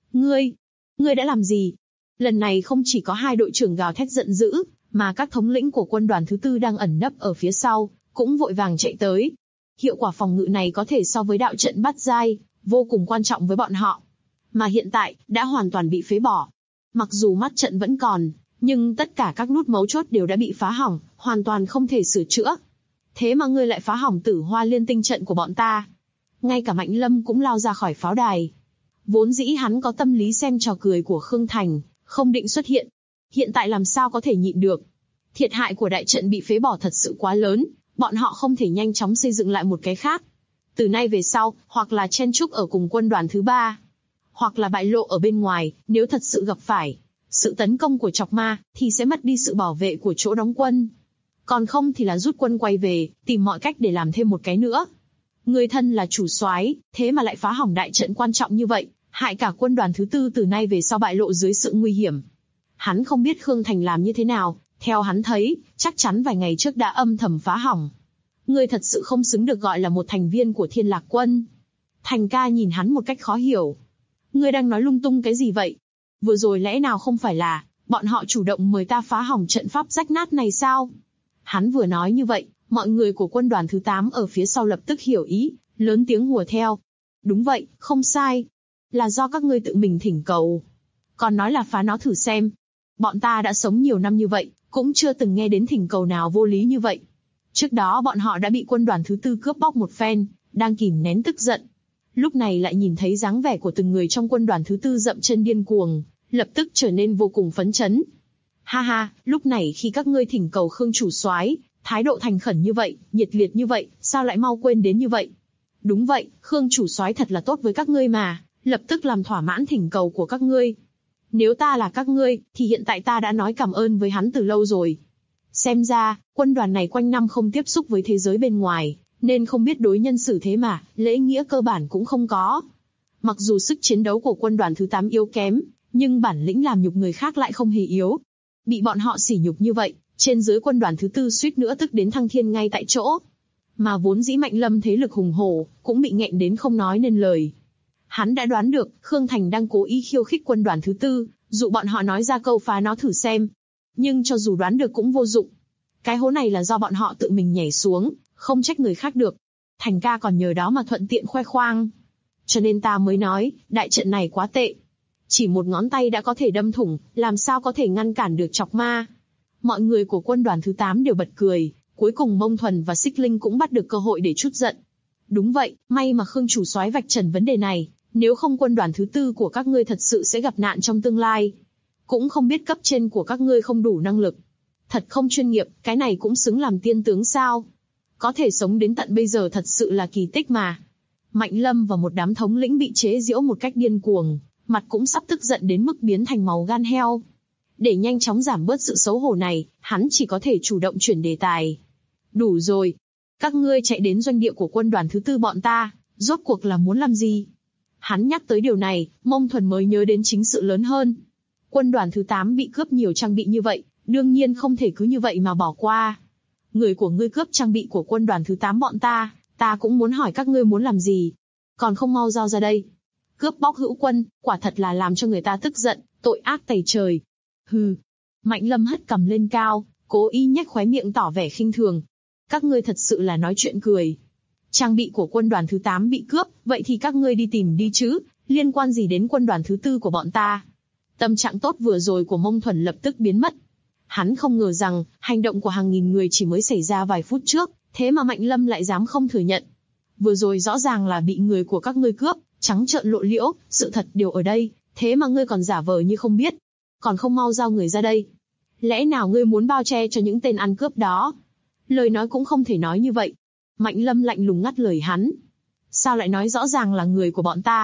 Ngươi đã làm gì? Lần này không chỉ có 2 đội trưởng gào thét giận dữ, mà các thống lĩnh của quân đoàn thứ tư đang ẩn nấp ở phía sau, cũng vội vàng chạy tới. Hiệu quả phòng ngự này có thể so với đạo trận bát giai, vô cùng quan trọng với bọn họ. Mà hiện tại, đã hoàn toàn bị phế bỏ. Mặc dù mắt trận vẫn còn, nhưng tất cả các nút mấu chốt đều đã bị phá hỏng, hoàn toàn không thể sửa chữa. Thế mà ngươi lại phá hỏng Tử Hoa Liên Tinh trận của bọn ta. Ngay cả Mạnh Lâm cũng lao ra khỏi pháo đài. Vốn dĩ hắn có tâm lý xem trò cười của Khương Thành, không định xuất hiện. Hiện tại làm sao có thể nhịn được. Thiệt hại của đại trận bị phế bỏ thật sự quá lớn, bọn họ không thể nhanh chóng xây dựng lại một cái khác. Từ nay về sau, hoặc là chen chúc ở cùng quân đoàn thứ 3, hoặc là bại lộ ở bên ngoài, nếu thật sự gặp phải sự tấn công của Chọc Ma, thì sẽ mất đi sự bảo vệ của chỗ đóng quân. Còn không thì là rút quân quay về, tìm mọi cách để làm thêm một cái nữa. Người thân là chủ soái, thế mà lại phá hỏng đại trận quan trọng như vậy, hại cả quân đoàn thứ tư từ nay về sau bại lộ dưới sự nguy hiểm. Hắn không biết Khương Thành làm như thế nào, theo hắn thấy, chắc chắn vài ngày trước đã âm thầm phá hỏng. Ngươi thật sự không xứng được gọi là một thành viên của Thiên Lạc Quân. Thành ca nhìn hắn một cách khó hiểu. Ngươi đang nói lung tung cái gì vậy? Vừa rồi lẽ nào không phải là bọn họ chủ động mời ta phá hỏng trận pháp rách nát này sao? Hắn vừa nói như vậy, mọi người của quân đoàn thứ 8 ở phía sau lập tức hiểu ý, lớn tiếng hùa theo. Đúng vậy, không sai. Là do các ngươi tự mình thỉnh cầu. Còn nói là phá nó thử xem. Bọn ta đã sống nhiều năm như vậy, cũng chưa từng nghe đến thỉnh cầu nào vô lý như vậy. Trước đó bọn họ đã bị quân đoàn thứ tư cướp bóc một phen, đang kìm nén tức giận. Lúc này lại nhìn thấy dáng vẻ của từng người trong quân đoàn thứ tư dậm chân điên cuồng, lập tức trở nên vô cùng phấn chấn. Ha ha, lúc này khi các ngươi thỉnh cầu Khương chủ soái, thái độ thành khẩn như vậy, nhiệt liệt như vậy, sao lại mau quên đến như vậy? Đúng vậy, Khương chủ soái thật là tốt với các ngươi mà, lập tức làm thỏa mãn thỉnh cầu của các ngươi. Nếu ta là các ngươi, thì hiện tại ta đã nói cảm ơn với hắn từ lâu rồi. Xem ra, quân đoàn này quanh năm không tiếp xúc với thế giới bên ngoài, nên không biết đối nhân xử thế mà, lễ nghĩa cơ bản cũng không có. Mặc dù sức chiến đấu của quân đoàn thứ 8 yếu kém, nhưng bản lĩnh làm nhục người khác lại không hề yếu. Bị bọn họ sỉ nhục như vậy, trên dưới quân đoàn thứ tư suýt nữa tức đến thăng thiên ngay tại chỗ. Mà vốn dĩ Mạnh Lâm thế lực hùng hổ, cũng bị nghẹn đến không nói nên lời. Hắn đã đoán được, Khương Thành đang cố ý khiêu khích quân đoàn thứ tư, dụ bọn họ nói ra câu phá nó thử xem. Nhưng cho dù đoán được cũng vô dụng. Cái hố này là do bọn họ tự mình nhảy xuống, không trách người khác được. Thành ca còn nhờ đó mà thuận tiện khoe khoang. Cho nên ta mới nói, đại trận này quá tệ. Chỉ một ngón tay đã có thể đâm thủng, làm sao có thể ngăn cản được Chọc Ma. Mọi người của quân đoàn thứ 8 đều bật cười, cuối cùng Mông Thuần và Xích Linh cũng bắt được cơ hội để trút giận. Đúng vậy, may mà Khương chủ soái vạch trần vấn đề này, nếu không quân đoàn thứ tư của các ngươi thật sự sẽ gặp nạn trong tương lai. Cũng không biết cấp trên của các ngươi không đủ năng lực. Thật không chuyên nghiệp, cái này cũng xứng làm tiên tướng sao? Có thể sống đến tận bây giờ thật sự là kỳ tích mà. Mạnh Lâm và một đám thống lĩnh bị chế giễu một cách điên cuồng, mặt cũng sắp tức giận đến mức biến thành màu gan heo. Để nhanh chóng giảm bớt sự xấu hổ này, hắn chỉ có thể chủ động chuyển đề tài. Đủ rồi. Các ngươi chạy đến doanh địa của quân đoàn thứ tư bọn ta, rốt cuộc là muốn làm gì? Hắn nhắc tới điều này, Mông Thuần mới nhớ đến chính sự lớn hơn. Quân đoàn thứ 8 bị cướp nhiều trang bị như vậy, đương nhiên không thể cứ như vậy mà bỏ qua. Người của ngươi cướp trang bị của quân đoàn thứ 8 bọn ta, ta cũng muốn hỏi các ngươi muốn làm gì. Còn không mau giao ra đây. Cướp bóc hữu quân, quả thật là làm cho người ta tức giận, tội ác tày trời. Hừ. Mạnh Lâm hất cằm lên cao, cố ý nhếch khóe miệng tỏ vẻ khinh thường. Các ngươi thật sự là nói chuyện cười. Trang bị của quân đoàn thứ 8 bị cướp, vậy thì các ngươi đi tìm đi chứ, liên quan gì đến quân đoàn thứ tư của bọn ta? Tâm trạng tốt vừa rồi của Mông Thuần lập tức biến mất. Hắn không ngờ rằng, hành động của hàng nghìn người chỉ mới xảy ra vài phút trước, thế mà Mạnh Lâm lại dám không thừa nhận. Vừa rồi rõ ràng là bị người của các ngươi cướp, trắng trợn lộ liễu, sự thật đều ở đây, thế mà ngươi còn giả vờ như không biết. Còn không mau giao người ra đây. Lẽ nào ngươi muốn bao che cho những tên ăn cướp đó? Lời nói cũng không thể nói như vậy. Mạnh Lâm lạnh lùng ngắt lời hắn. Sao lại nói rõ ràng là người của bọn ta?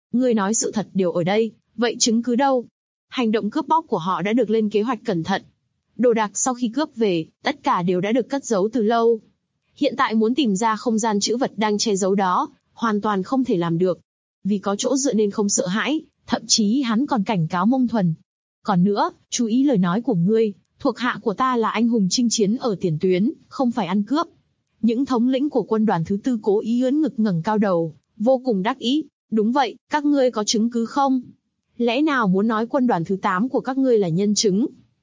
Ngươi nói sự thật đều ở đây, vậy chứng cứ đâu? Hành động cướp bóc của họ đã được lên kế hoạch cẩn thận. Đồ đạc sau khi cướp về, tất cả đều đã được cất giấu từ lâu. Hiện tại muốn tìm ra không gian trữ vật đang che giấu đó, hoàn toàn không thể làm được. Vì có chỗ dựa nên không sợ hãi, thậm chí hắn còn cảnh cáo Mông Thuần. Còn nữa, chú ý lời nói của ngươi, thuộc hạ của ta là anh hùng chinh chiến ở tiền tuyến, không phải ăn cướp. Những thống lĩnh của quân đoàn thứ 4 cố ý ưỡn ngực ngẩng cao đầu, vô cùng đắc ý. Đúng vậy, các ngươi có chứng cứ không? Lẽ nào muốn nói quân đoàn thứ 8 của các ngươi là nhân chứng?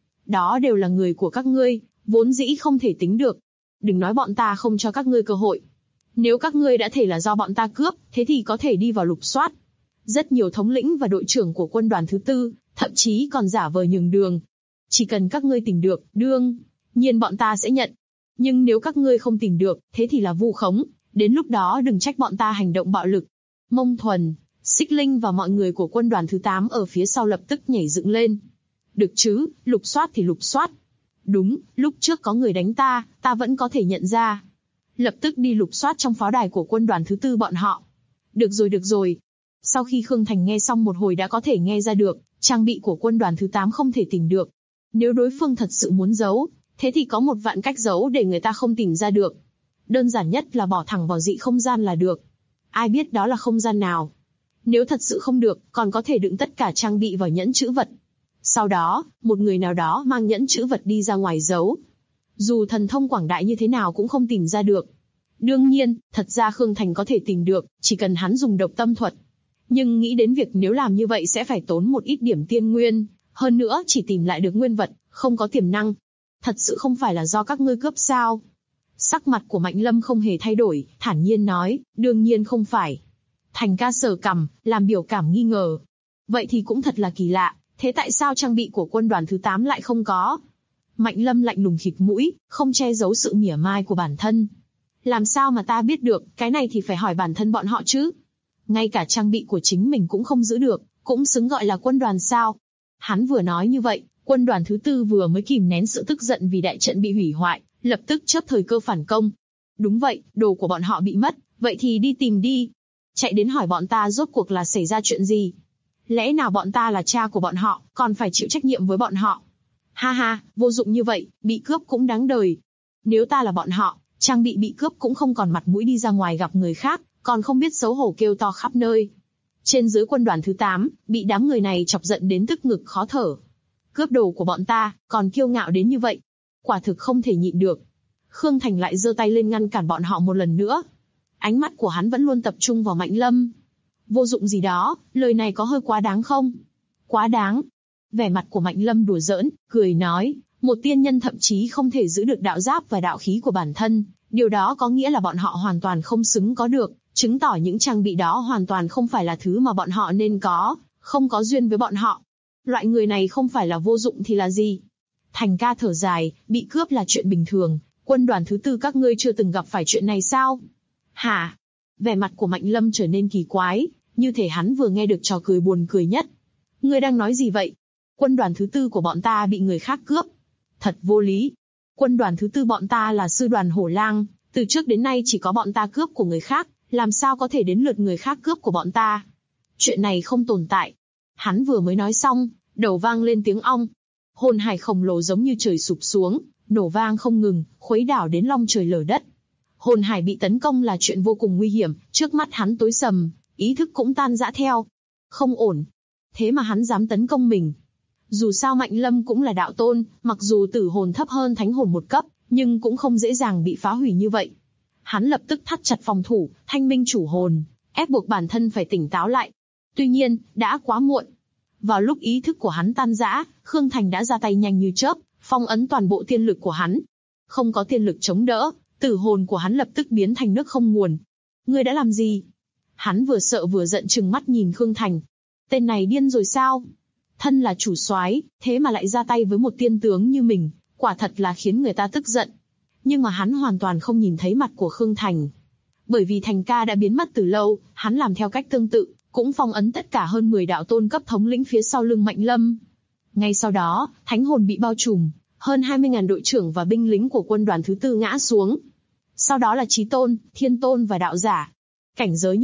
Đó đều là người của các ngươi, vốn dĩ không thể tính được. Đừng nói bọn ta không cho các ngươi cơ hội. Nếu các ngươi đã thể là do bọn ta cướp, thế thì có thể đi vào lục soát. Rất nhiều thống lĩnh và đội trưởng của quân đoàn thứ 4, thậm chí còn giả vờ nhường đường. Chỉ cần các ngươi tìm được, đương nhiên bọn ta sẽ nhận. Nhưng nếu các ngươi không tìm được, thế thì là vu khống, đến lúc đó đừng trách bọn ta hành động bạo lực. Mông Thuần, Xích Linh và mọi người của quân đoàn thứ 8 ở phía sau lập tức nhảy dựng lên. Được chứ, lục soát thì lục soát. Đúng, lúc trước có người đánh ta vẫn có thể nhận ra. Lập tức đi lục soát trong pháo đài của quân đoàn thứ 4 bọn họ. Được rồi. Sau khi Khương Thành nghe xong một hồi đã có thể nghe ra được, trang bị của quân đoàn thứ 8 không thể tìm được. Nếu đối phương thật sự muốn giấu, thế thì có 1 vạn cách giấu để người ta không tìm ra được. Đơn giản nhất là bỏ thẳng vào dị không gian là được. Ai biết đó là không gian nào. Nếu thật sự không được, còn có thể đựng tất cả trang bị vào nhẫn trữ vật. Sau đó, một người nào đó mang nhẫn trữ vật đi ra ngoài giấu. Dù thần thông quảng đại như thế nào cũng không tìm ra được. Đương nhiên, thật ra Khương Thành có thể tìm được, chỉ cần hắn dùng độc tâm thuật. Nhưng nghĩ đến việc nếu làm như vậy sẽ phải tốn một ít điểm tiên nguyên, hơn nữa chỉ tìm lại được nguyên vật, không có tiềm năng. Thật sự không phải là do các ngươi cướp sao? Sắc mặt của Mạnh Lâm không hề thay đổi, thản nhiên nói, đương nhiên không phải. Thành ca sờ cằm, làm biểu cảm nghi ngờ. Vậy thì cũng thật là kỳ lạ, thế tại sao trang bị của quân đoàn thứ 8 lại không có? Mạnh Lâm lạnh lùng khịt mũi, không che giấu sự mỉa mai của bản thân. Làm sao mà ta biết được, cái này thì phải hỏi bản thân bọn họ chứ. Ngay cả trang bị của chính mình cũng không giữ được, cũng xứng gọi là quân đoàn sao? Hắn vừa nói như vậy, quân đoàn thứ 4 vừa mới kìm nén sự tức giận vì đại trận bị hủy hoại, lập tức chớp thời cơ phản công. Đúng vậy, đồ của bọn họ bị mất, vậy thì đi tìm đi. Chạy đến hỏi bọn ta rốt cuộc là xảy ra chuyện gì? Lẽ nào bọn ta là cha của bọn họ, còn phải chịu trách nhiệm với bọn họ? Ha ha, vô dụng như vậy, bị cướp cũng đáng đời. Nếu ta là bọn họ, trang bị cướp cũng không còn mặt mũi đi ra ngoài gặp người khác, còn không biết xấu hổ kêu to khắp nơi. Trên dưới quân đoàn thứ 8, bị đám người này chọc giận đến tức ngực khó thở. Cướp đồ của bọn ta, còn kiêu ngạo đến như vậy. Quả thực không thể nhịn được. Khương Thành lại giơ tay lên ngăn cản bọn họ một lần nữa. Ánh mắt của hắn vẫn luôn tập trung vào Mạnh Lâm. Vô dụng gì đó, lời này có hơi quá đáng không? Quá đáng. Vẻ mặt của Mạnh Lâm đùa giỡn, cười nói, một tiên nhân thậm chí không thể giữ được đạo giáp và đạo khí của bản thân. Điều đó có nghĩa là bọn họ hoàn toàn không xứng có được, chứng tỏ những trang bị đó hoàn toàn không phải là thứ mà bọn họ nên có, không có duyên với bọn họ. Loại người này không phải là vô dụng thì là gì? Thành ca thở dài, bị cướp là chuyện bình thường, quân đoàn thứ 4 các ngươi chưa từng gặp phải chuyện này sao? Hả? Vẻ mặt của Mạnh Lâm trở nên kỳ quái, như thể hắn vừa nghe được trò cười buồn cười nhất. Ngươi đang nói gì vậy? Quân đoàn thứ 4 của bọn ta bị người khác cướp. Thật vô lý. Quân đoàn thứ 4 bọn ta là sư đoàn Hổ Lang, từ trước đến nay chỉ có bọn ta cướp của người khác, làm sao có thể đến lượt người khác cướp của bọn ta? Chuyện này không tồn tại. Hắn vừa mới nói xong, đầu vang lên tiếng ong. Hồn hải khổng lồ giống như trời sụp xuống, nổ vang không ngừng, khuấy đảo đến long trời lở đất. Hồn hải bị tấn công là chuyện vô cùng nguy hiểm, trước mắt hắn tối sầm, ý thức cũng tan rã theo. Không ổn. Thế mà hắn dám tấn công mình. Dù sao Mạnh Lâm cũng là đạo tôn, mặc dù tử hồn thấp hơn thánh hồn 1 cấp, nhưng cũng không dễ dàng bị phá hủy như vậy. Hắn lập tức thắt chặt phòng thủ, thanh minh chủ hồn, ép buộc bản thân phải tỉnh táo lại. Tuy nhiên, đã quá muộn. Vào lúc ý thức của hắn tan rã, Khương Thành đã ra tay nhanh như chớp, phong ấn toàn bộ tiên lực của hắn. Không có tiên lực chống đỡ, tử hồn của hắn lập tức biến thành nước không nguồn. Ngươi đã làm gì? Hắn vừa sợ vừa giận trừng mắt nhìn Khương Thành. Tên này điên rồi sao? Thân là chủ soái, thế mà lại ra tay với một tiên tướng như mình, quả thật là khiến người ta tức giận. Nhưng mà hắn hoàn toàn không nhìn thấy mặt của Khương Thành. Bởi vì Thành ca đã biến mất từ lâu, hắn làm theo cách tương tự, cũng phong ấn tất cả hơn 10 đạo tôn cấp thống lĩnh phía sau lưng Mạnh Lâm. Ngay sau đó, thánh hồn bị bao trùm, hơn 20.000 đội trưởng và binh lính của quân đoàn thứ 4 ngã xuống. Sau đó là chí tôn, thiên tôn và đạo giả. Cảnh giới như vậy,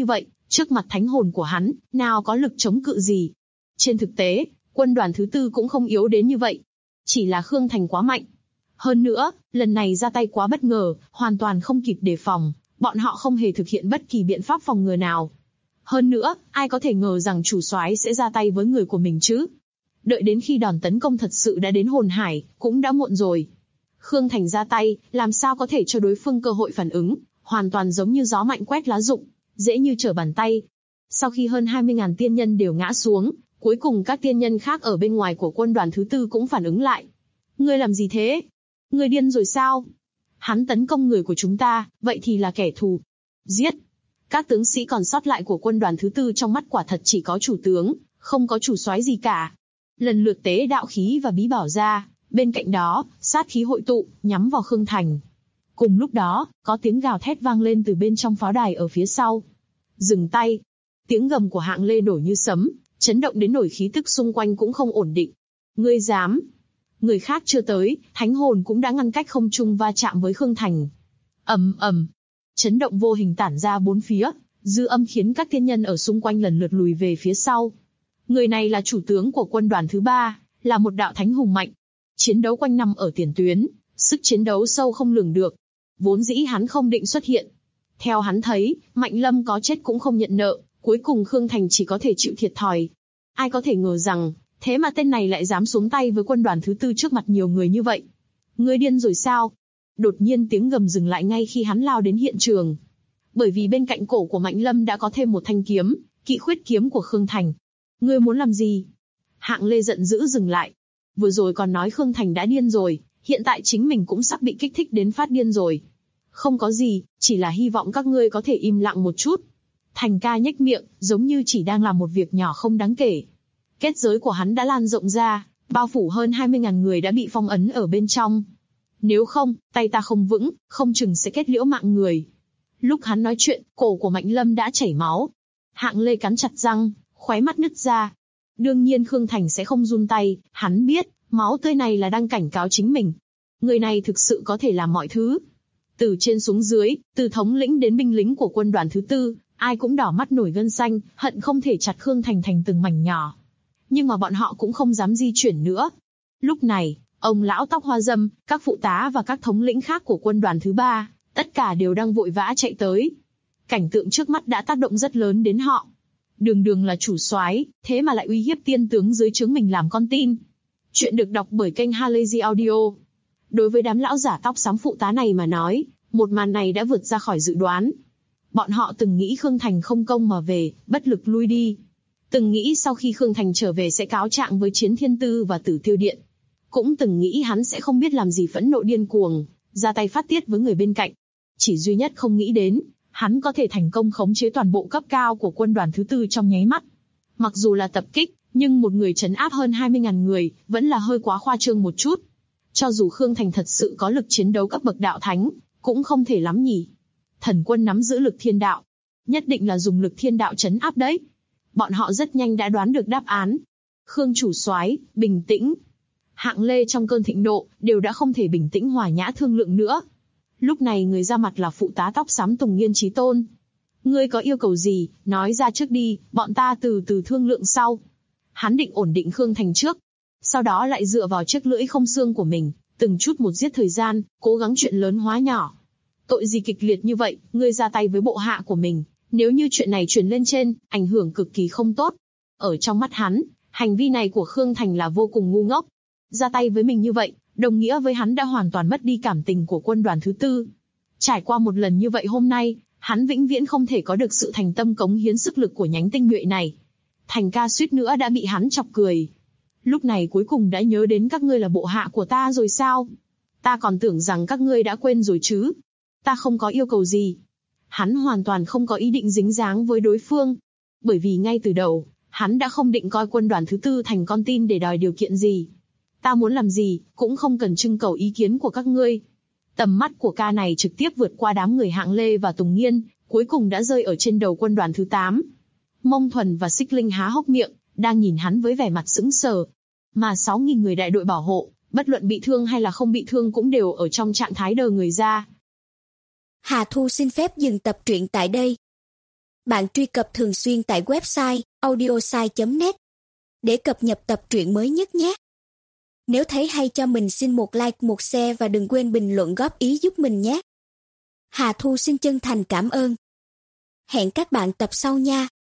Trước mặt thánh hồn của hắn, nào có lực chống cự gì. Trên thực tế, quân đoàn thứ tư cũng không yếu đến như vậy. Chỉ là Khương Thành quá mạnh. Hơn nữa, lần này ra tay quá bất ngờ, hoàn toàn không kịp đề phòng, bọn họ không hề thực hiện bất kỳ biện pháp phòng ngừa nào. Hơn nữa, ai có thể ngờ rằng chủ soái sẽ ra tay với người của mình chứ? Đợi đến khi đòn tấn công thật sự đã đến hồn hải, cũng đã muộn rồi. Khương Thành ra tay, làm sao có thể cho đối phương cơ hội phản ứng, hoàn toàn giống như gió mạnh quét lá rụng, dễ như trở bàn tay. Sau khi hơn 20.000 tiên nhân đều ngã xuống, cuối cùng các tiên nhân khác ở bên ngoài của quân đoàn thứ tư cũng phản ứng lại. Ngươi làm gì thế? Ngươi điên rồi sao? Hắn tấn công người của chúng ta, vậy thì là kẻ thù. Giết! Các tướng sĩ còn sót lại của quân đoàn thứ tư trong mắt quả thật chỉ có chủ tướng, không có chủ soái gì cả. Lần lượt tế đạo khí và bí bảo ra, bên cạnh đó, sát khí hội tụ, nhắm vào Khương Thành. Cùng lúc đó, có tiếng gào thét vang lên từ bên trong pháo đài ở phía sau. Dừng tay! Tiếng gầm của Hạng Lê nổi như sấm, chấn động đến nổi khí tức xung quanh cũng không ổn định. Ngươi dám! Người khác chưa tới, thánh hồn cũng đã ngăn cách không trung va chạm với Khương Thành. Ầm ầm! Chấn động vô hình tản ra bốn phía, dư âm khiến các tiên nhân ở xung quanh lần lượt lùi về phía sau. Người này là chủ tướng của quân đoàn thứ ba, là một đạo thánh hùng mạnh. Chiến đấu quanh năm ở tiền tuyến, sức chiến đấu sâu không lường được. Vốn dĩ hắn không định xuất hiện. Theo hắn thấy, Mạnh Lâm có chết cũng không nhận nợ, cuối cùng Khương Thành chỉ có thể chịu thiệt thòi. Ai có thể ngờ rằng, thế mà tên này lại dám xuống tay với quân đoàn thứ tư trước mặt nhiều người như vậy. Ngươi điên rồi sao? Đột nhiên tiếng gầm dừng lại ngay khi hắn lao đến hiện trường. Bởi vì bên cạnh cổ của Mạnh Lâm đã có thêm một thanh kiếm, kỵ khuyết kiếm của Khương Thành. Ngươi muốn làm gì? Hạng Lê giận dữ dừng lại. Vừa rồi còn nói Khương Thành đã điên rồi, hiện tại chính mình cũng sắp bị kích thích đến phát điên rồi. Không có gì, chỉ là hy vọng các ngươi có thể im lặng một chút. Thành ca nhếch miệng, giống như chỉ đang làm một việc nhỏ không đáng kể. Kết giới của hắn đã lan rộng ra, bao phủ hơn 20.000 người đã bị phong ấn ở bên trong. Nếu không, tay ta không vững, không chừng sẽ kết liễu mạng người. Lúc hắn nói chuyện, cổ của Mạnh Lâm đã chảy máu. Hạng Lê cắn chặt răng, khóe mắt nứt ra. Đương nhiên Khương Thành sẽ không run tay, hắn biết, máu tươi này là đang cảnh cáo chính mình. Người này thực sự có thể làm mọi thứ. Từ trên xuống dưới, từ thống lĩnh đến binh lính của quân đoàn thứ tư, ai cũng đỏ mắt nổi gân xanh, hận không thể chặt Khương Thành thành từng mảnh nhỏ. Nhưng mà bọn họ cũng không dám di chuyển nữa. Lúc này, ông lão tóc hoa râm, các phụ tá và các thống lĩnh khác của quân đoàn thứ ba, tất cả đều đang vội vã chạy tới. Cảnh tượng trước mắt đã tác động rất lớn đến họ. Đường đường là chủ soái, thế mà lại uy hiếp tiên tướng dưới trướng mình làm con tin. Chuyện được đọc bởi kênh Halazy Audio. Đối với đám lão giả tóc xám phụ tá này mà nói, một màn này đã vượt ra khỏi dự đoán. Bọn họ từng nghĩ Khương Thành không công mà về, bất lực lui đi. Từng nghĩ sau khi Khương Thành trở về sẽ cáo trạng với Chiến Thiên Tư và Tử Tiêu Điện. Cũng từng nghĩ hắn sẽ không biết làm gì phẫn nộ điên cuồng, ra tay phát tiết với người bên cạnh. Chỉ duy nhất không nghĩ đến, hắn có thể thành công khống chế toàn bộ cấp cao của quân đoàn thứ tư trong nháy mắt. Mặc dù là tập kích, nhưng một người trấn áp hơn 20.000 người, vẫn là hơi quá khoa trương một chút. Cho dù Khương Thành thật sự có lực chiến đấu cấp bậc đạo thánh, cũng không thể lắm nhỉ. Thần quân nắm giữ lực thiên đạo. Nhất định là dùng lực thiên đạo trấn áp đấy. Bọn họ rất nhanh đã đoán được đáp án. Khương chủ soái, bình tĩnh. Hạng Lê trong cơn thịnh nộ, đều đã không thể bình tĩnh hòa nhã thương lượng nữa. Lúc này người ra mặt là phụ tá tóc xám Tùng Nghiên Chí Tôn. Ngươi có yêu cầu gì, nói ra trước đi, bọn ta từ từ thương lượng sau. Hắn định ổn định Khương Thành trước. Sau đó lại dựa vào chiếc lưỡi không xương của mình, từng chút một giết thời gian, cố gắng chuyện lớn hóa nhỏ. Tội gì kịch liệt như vậy, ngươi ra tay với bộ hạ của mình. Nếu như chuyện này truyền lên trên, ảnh hưởng cực kỳ không tốt. Ở trong mắt hắn, hành vi này của Khương Thành là vô cùng ngu ngốc. Ra tay với mình như vậy, đồng nghĩa với hắn đã hoàn toàn mất đi cảm tình của quân đoàn thứ tư. Trải qua một lần như vậy hôm nay, hắn vĩnh viễn không thể có được sự thành tâm cống hiến sức lực của nhánh tinh nhuệ này. Thành ca suýt nữa đã bị hắn chọc cười. Lúc này cuối cùng đã nhớ đến các ngươi là bộ hạ của ta rồi sao? Ta còn tưởng rằng các ngươi đã quên rồi chứ. Ta không có yêu cầu gì. Hắn hoàn toàn không có ý định dính dáng với đối phương. Bởi vì ngay từ đầu, hắn đã không định coi quân đoàn thứ tư thành con tin để đòi điều kiện gì. Ta muốn làm gì, cũng không cần trưng cầu ý kiến của các ngươi. Tầm mắt của ca này trực tiếp vượt qua đám người Hạng Lê và Tùng Nghiên, cuối cùng đã rơi ở trên đầu quân đoàn thứ 8. Mông Thuần và Xích Linh há hốc miệng, đang nhìn hắn với vẻ mặt sững sờ. Mà 6.000 người đại đội bảo hộ, bất luận bị thương hay là không bị thương cũng đều ở trong trạng thái đờ người ra. Hà Thu xin phép dừng tập truyện tại đây. Bạn truy cập thường xuyên tại website audiosai.net để cập nhật tập truyện mới nhất nhé. Nếu thấy hay cho mình xin một like, một share và đừng quên bình luận góp ý giúp mình nhé. Hà Thu xin chân thành cảm ơn. Hẹn các bạn tập sau nha.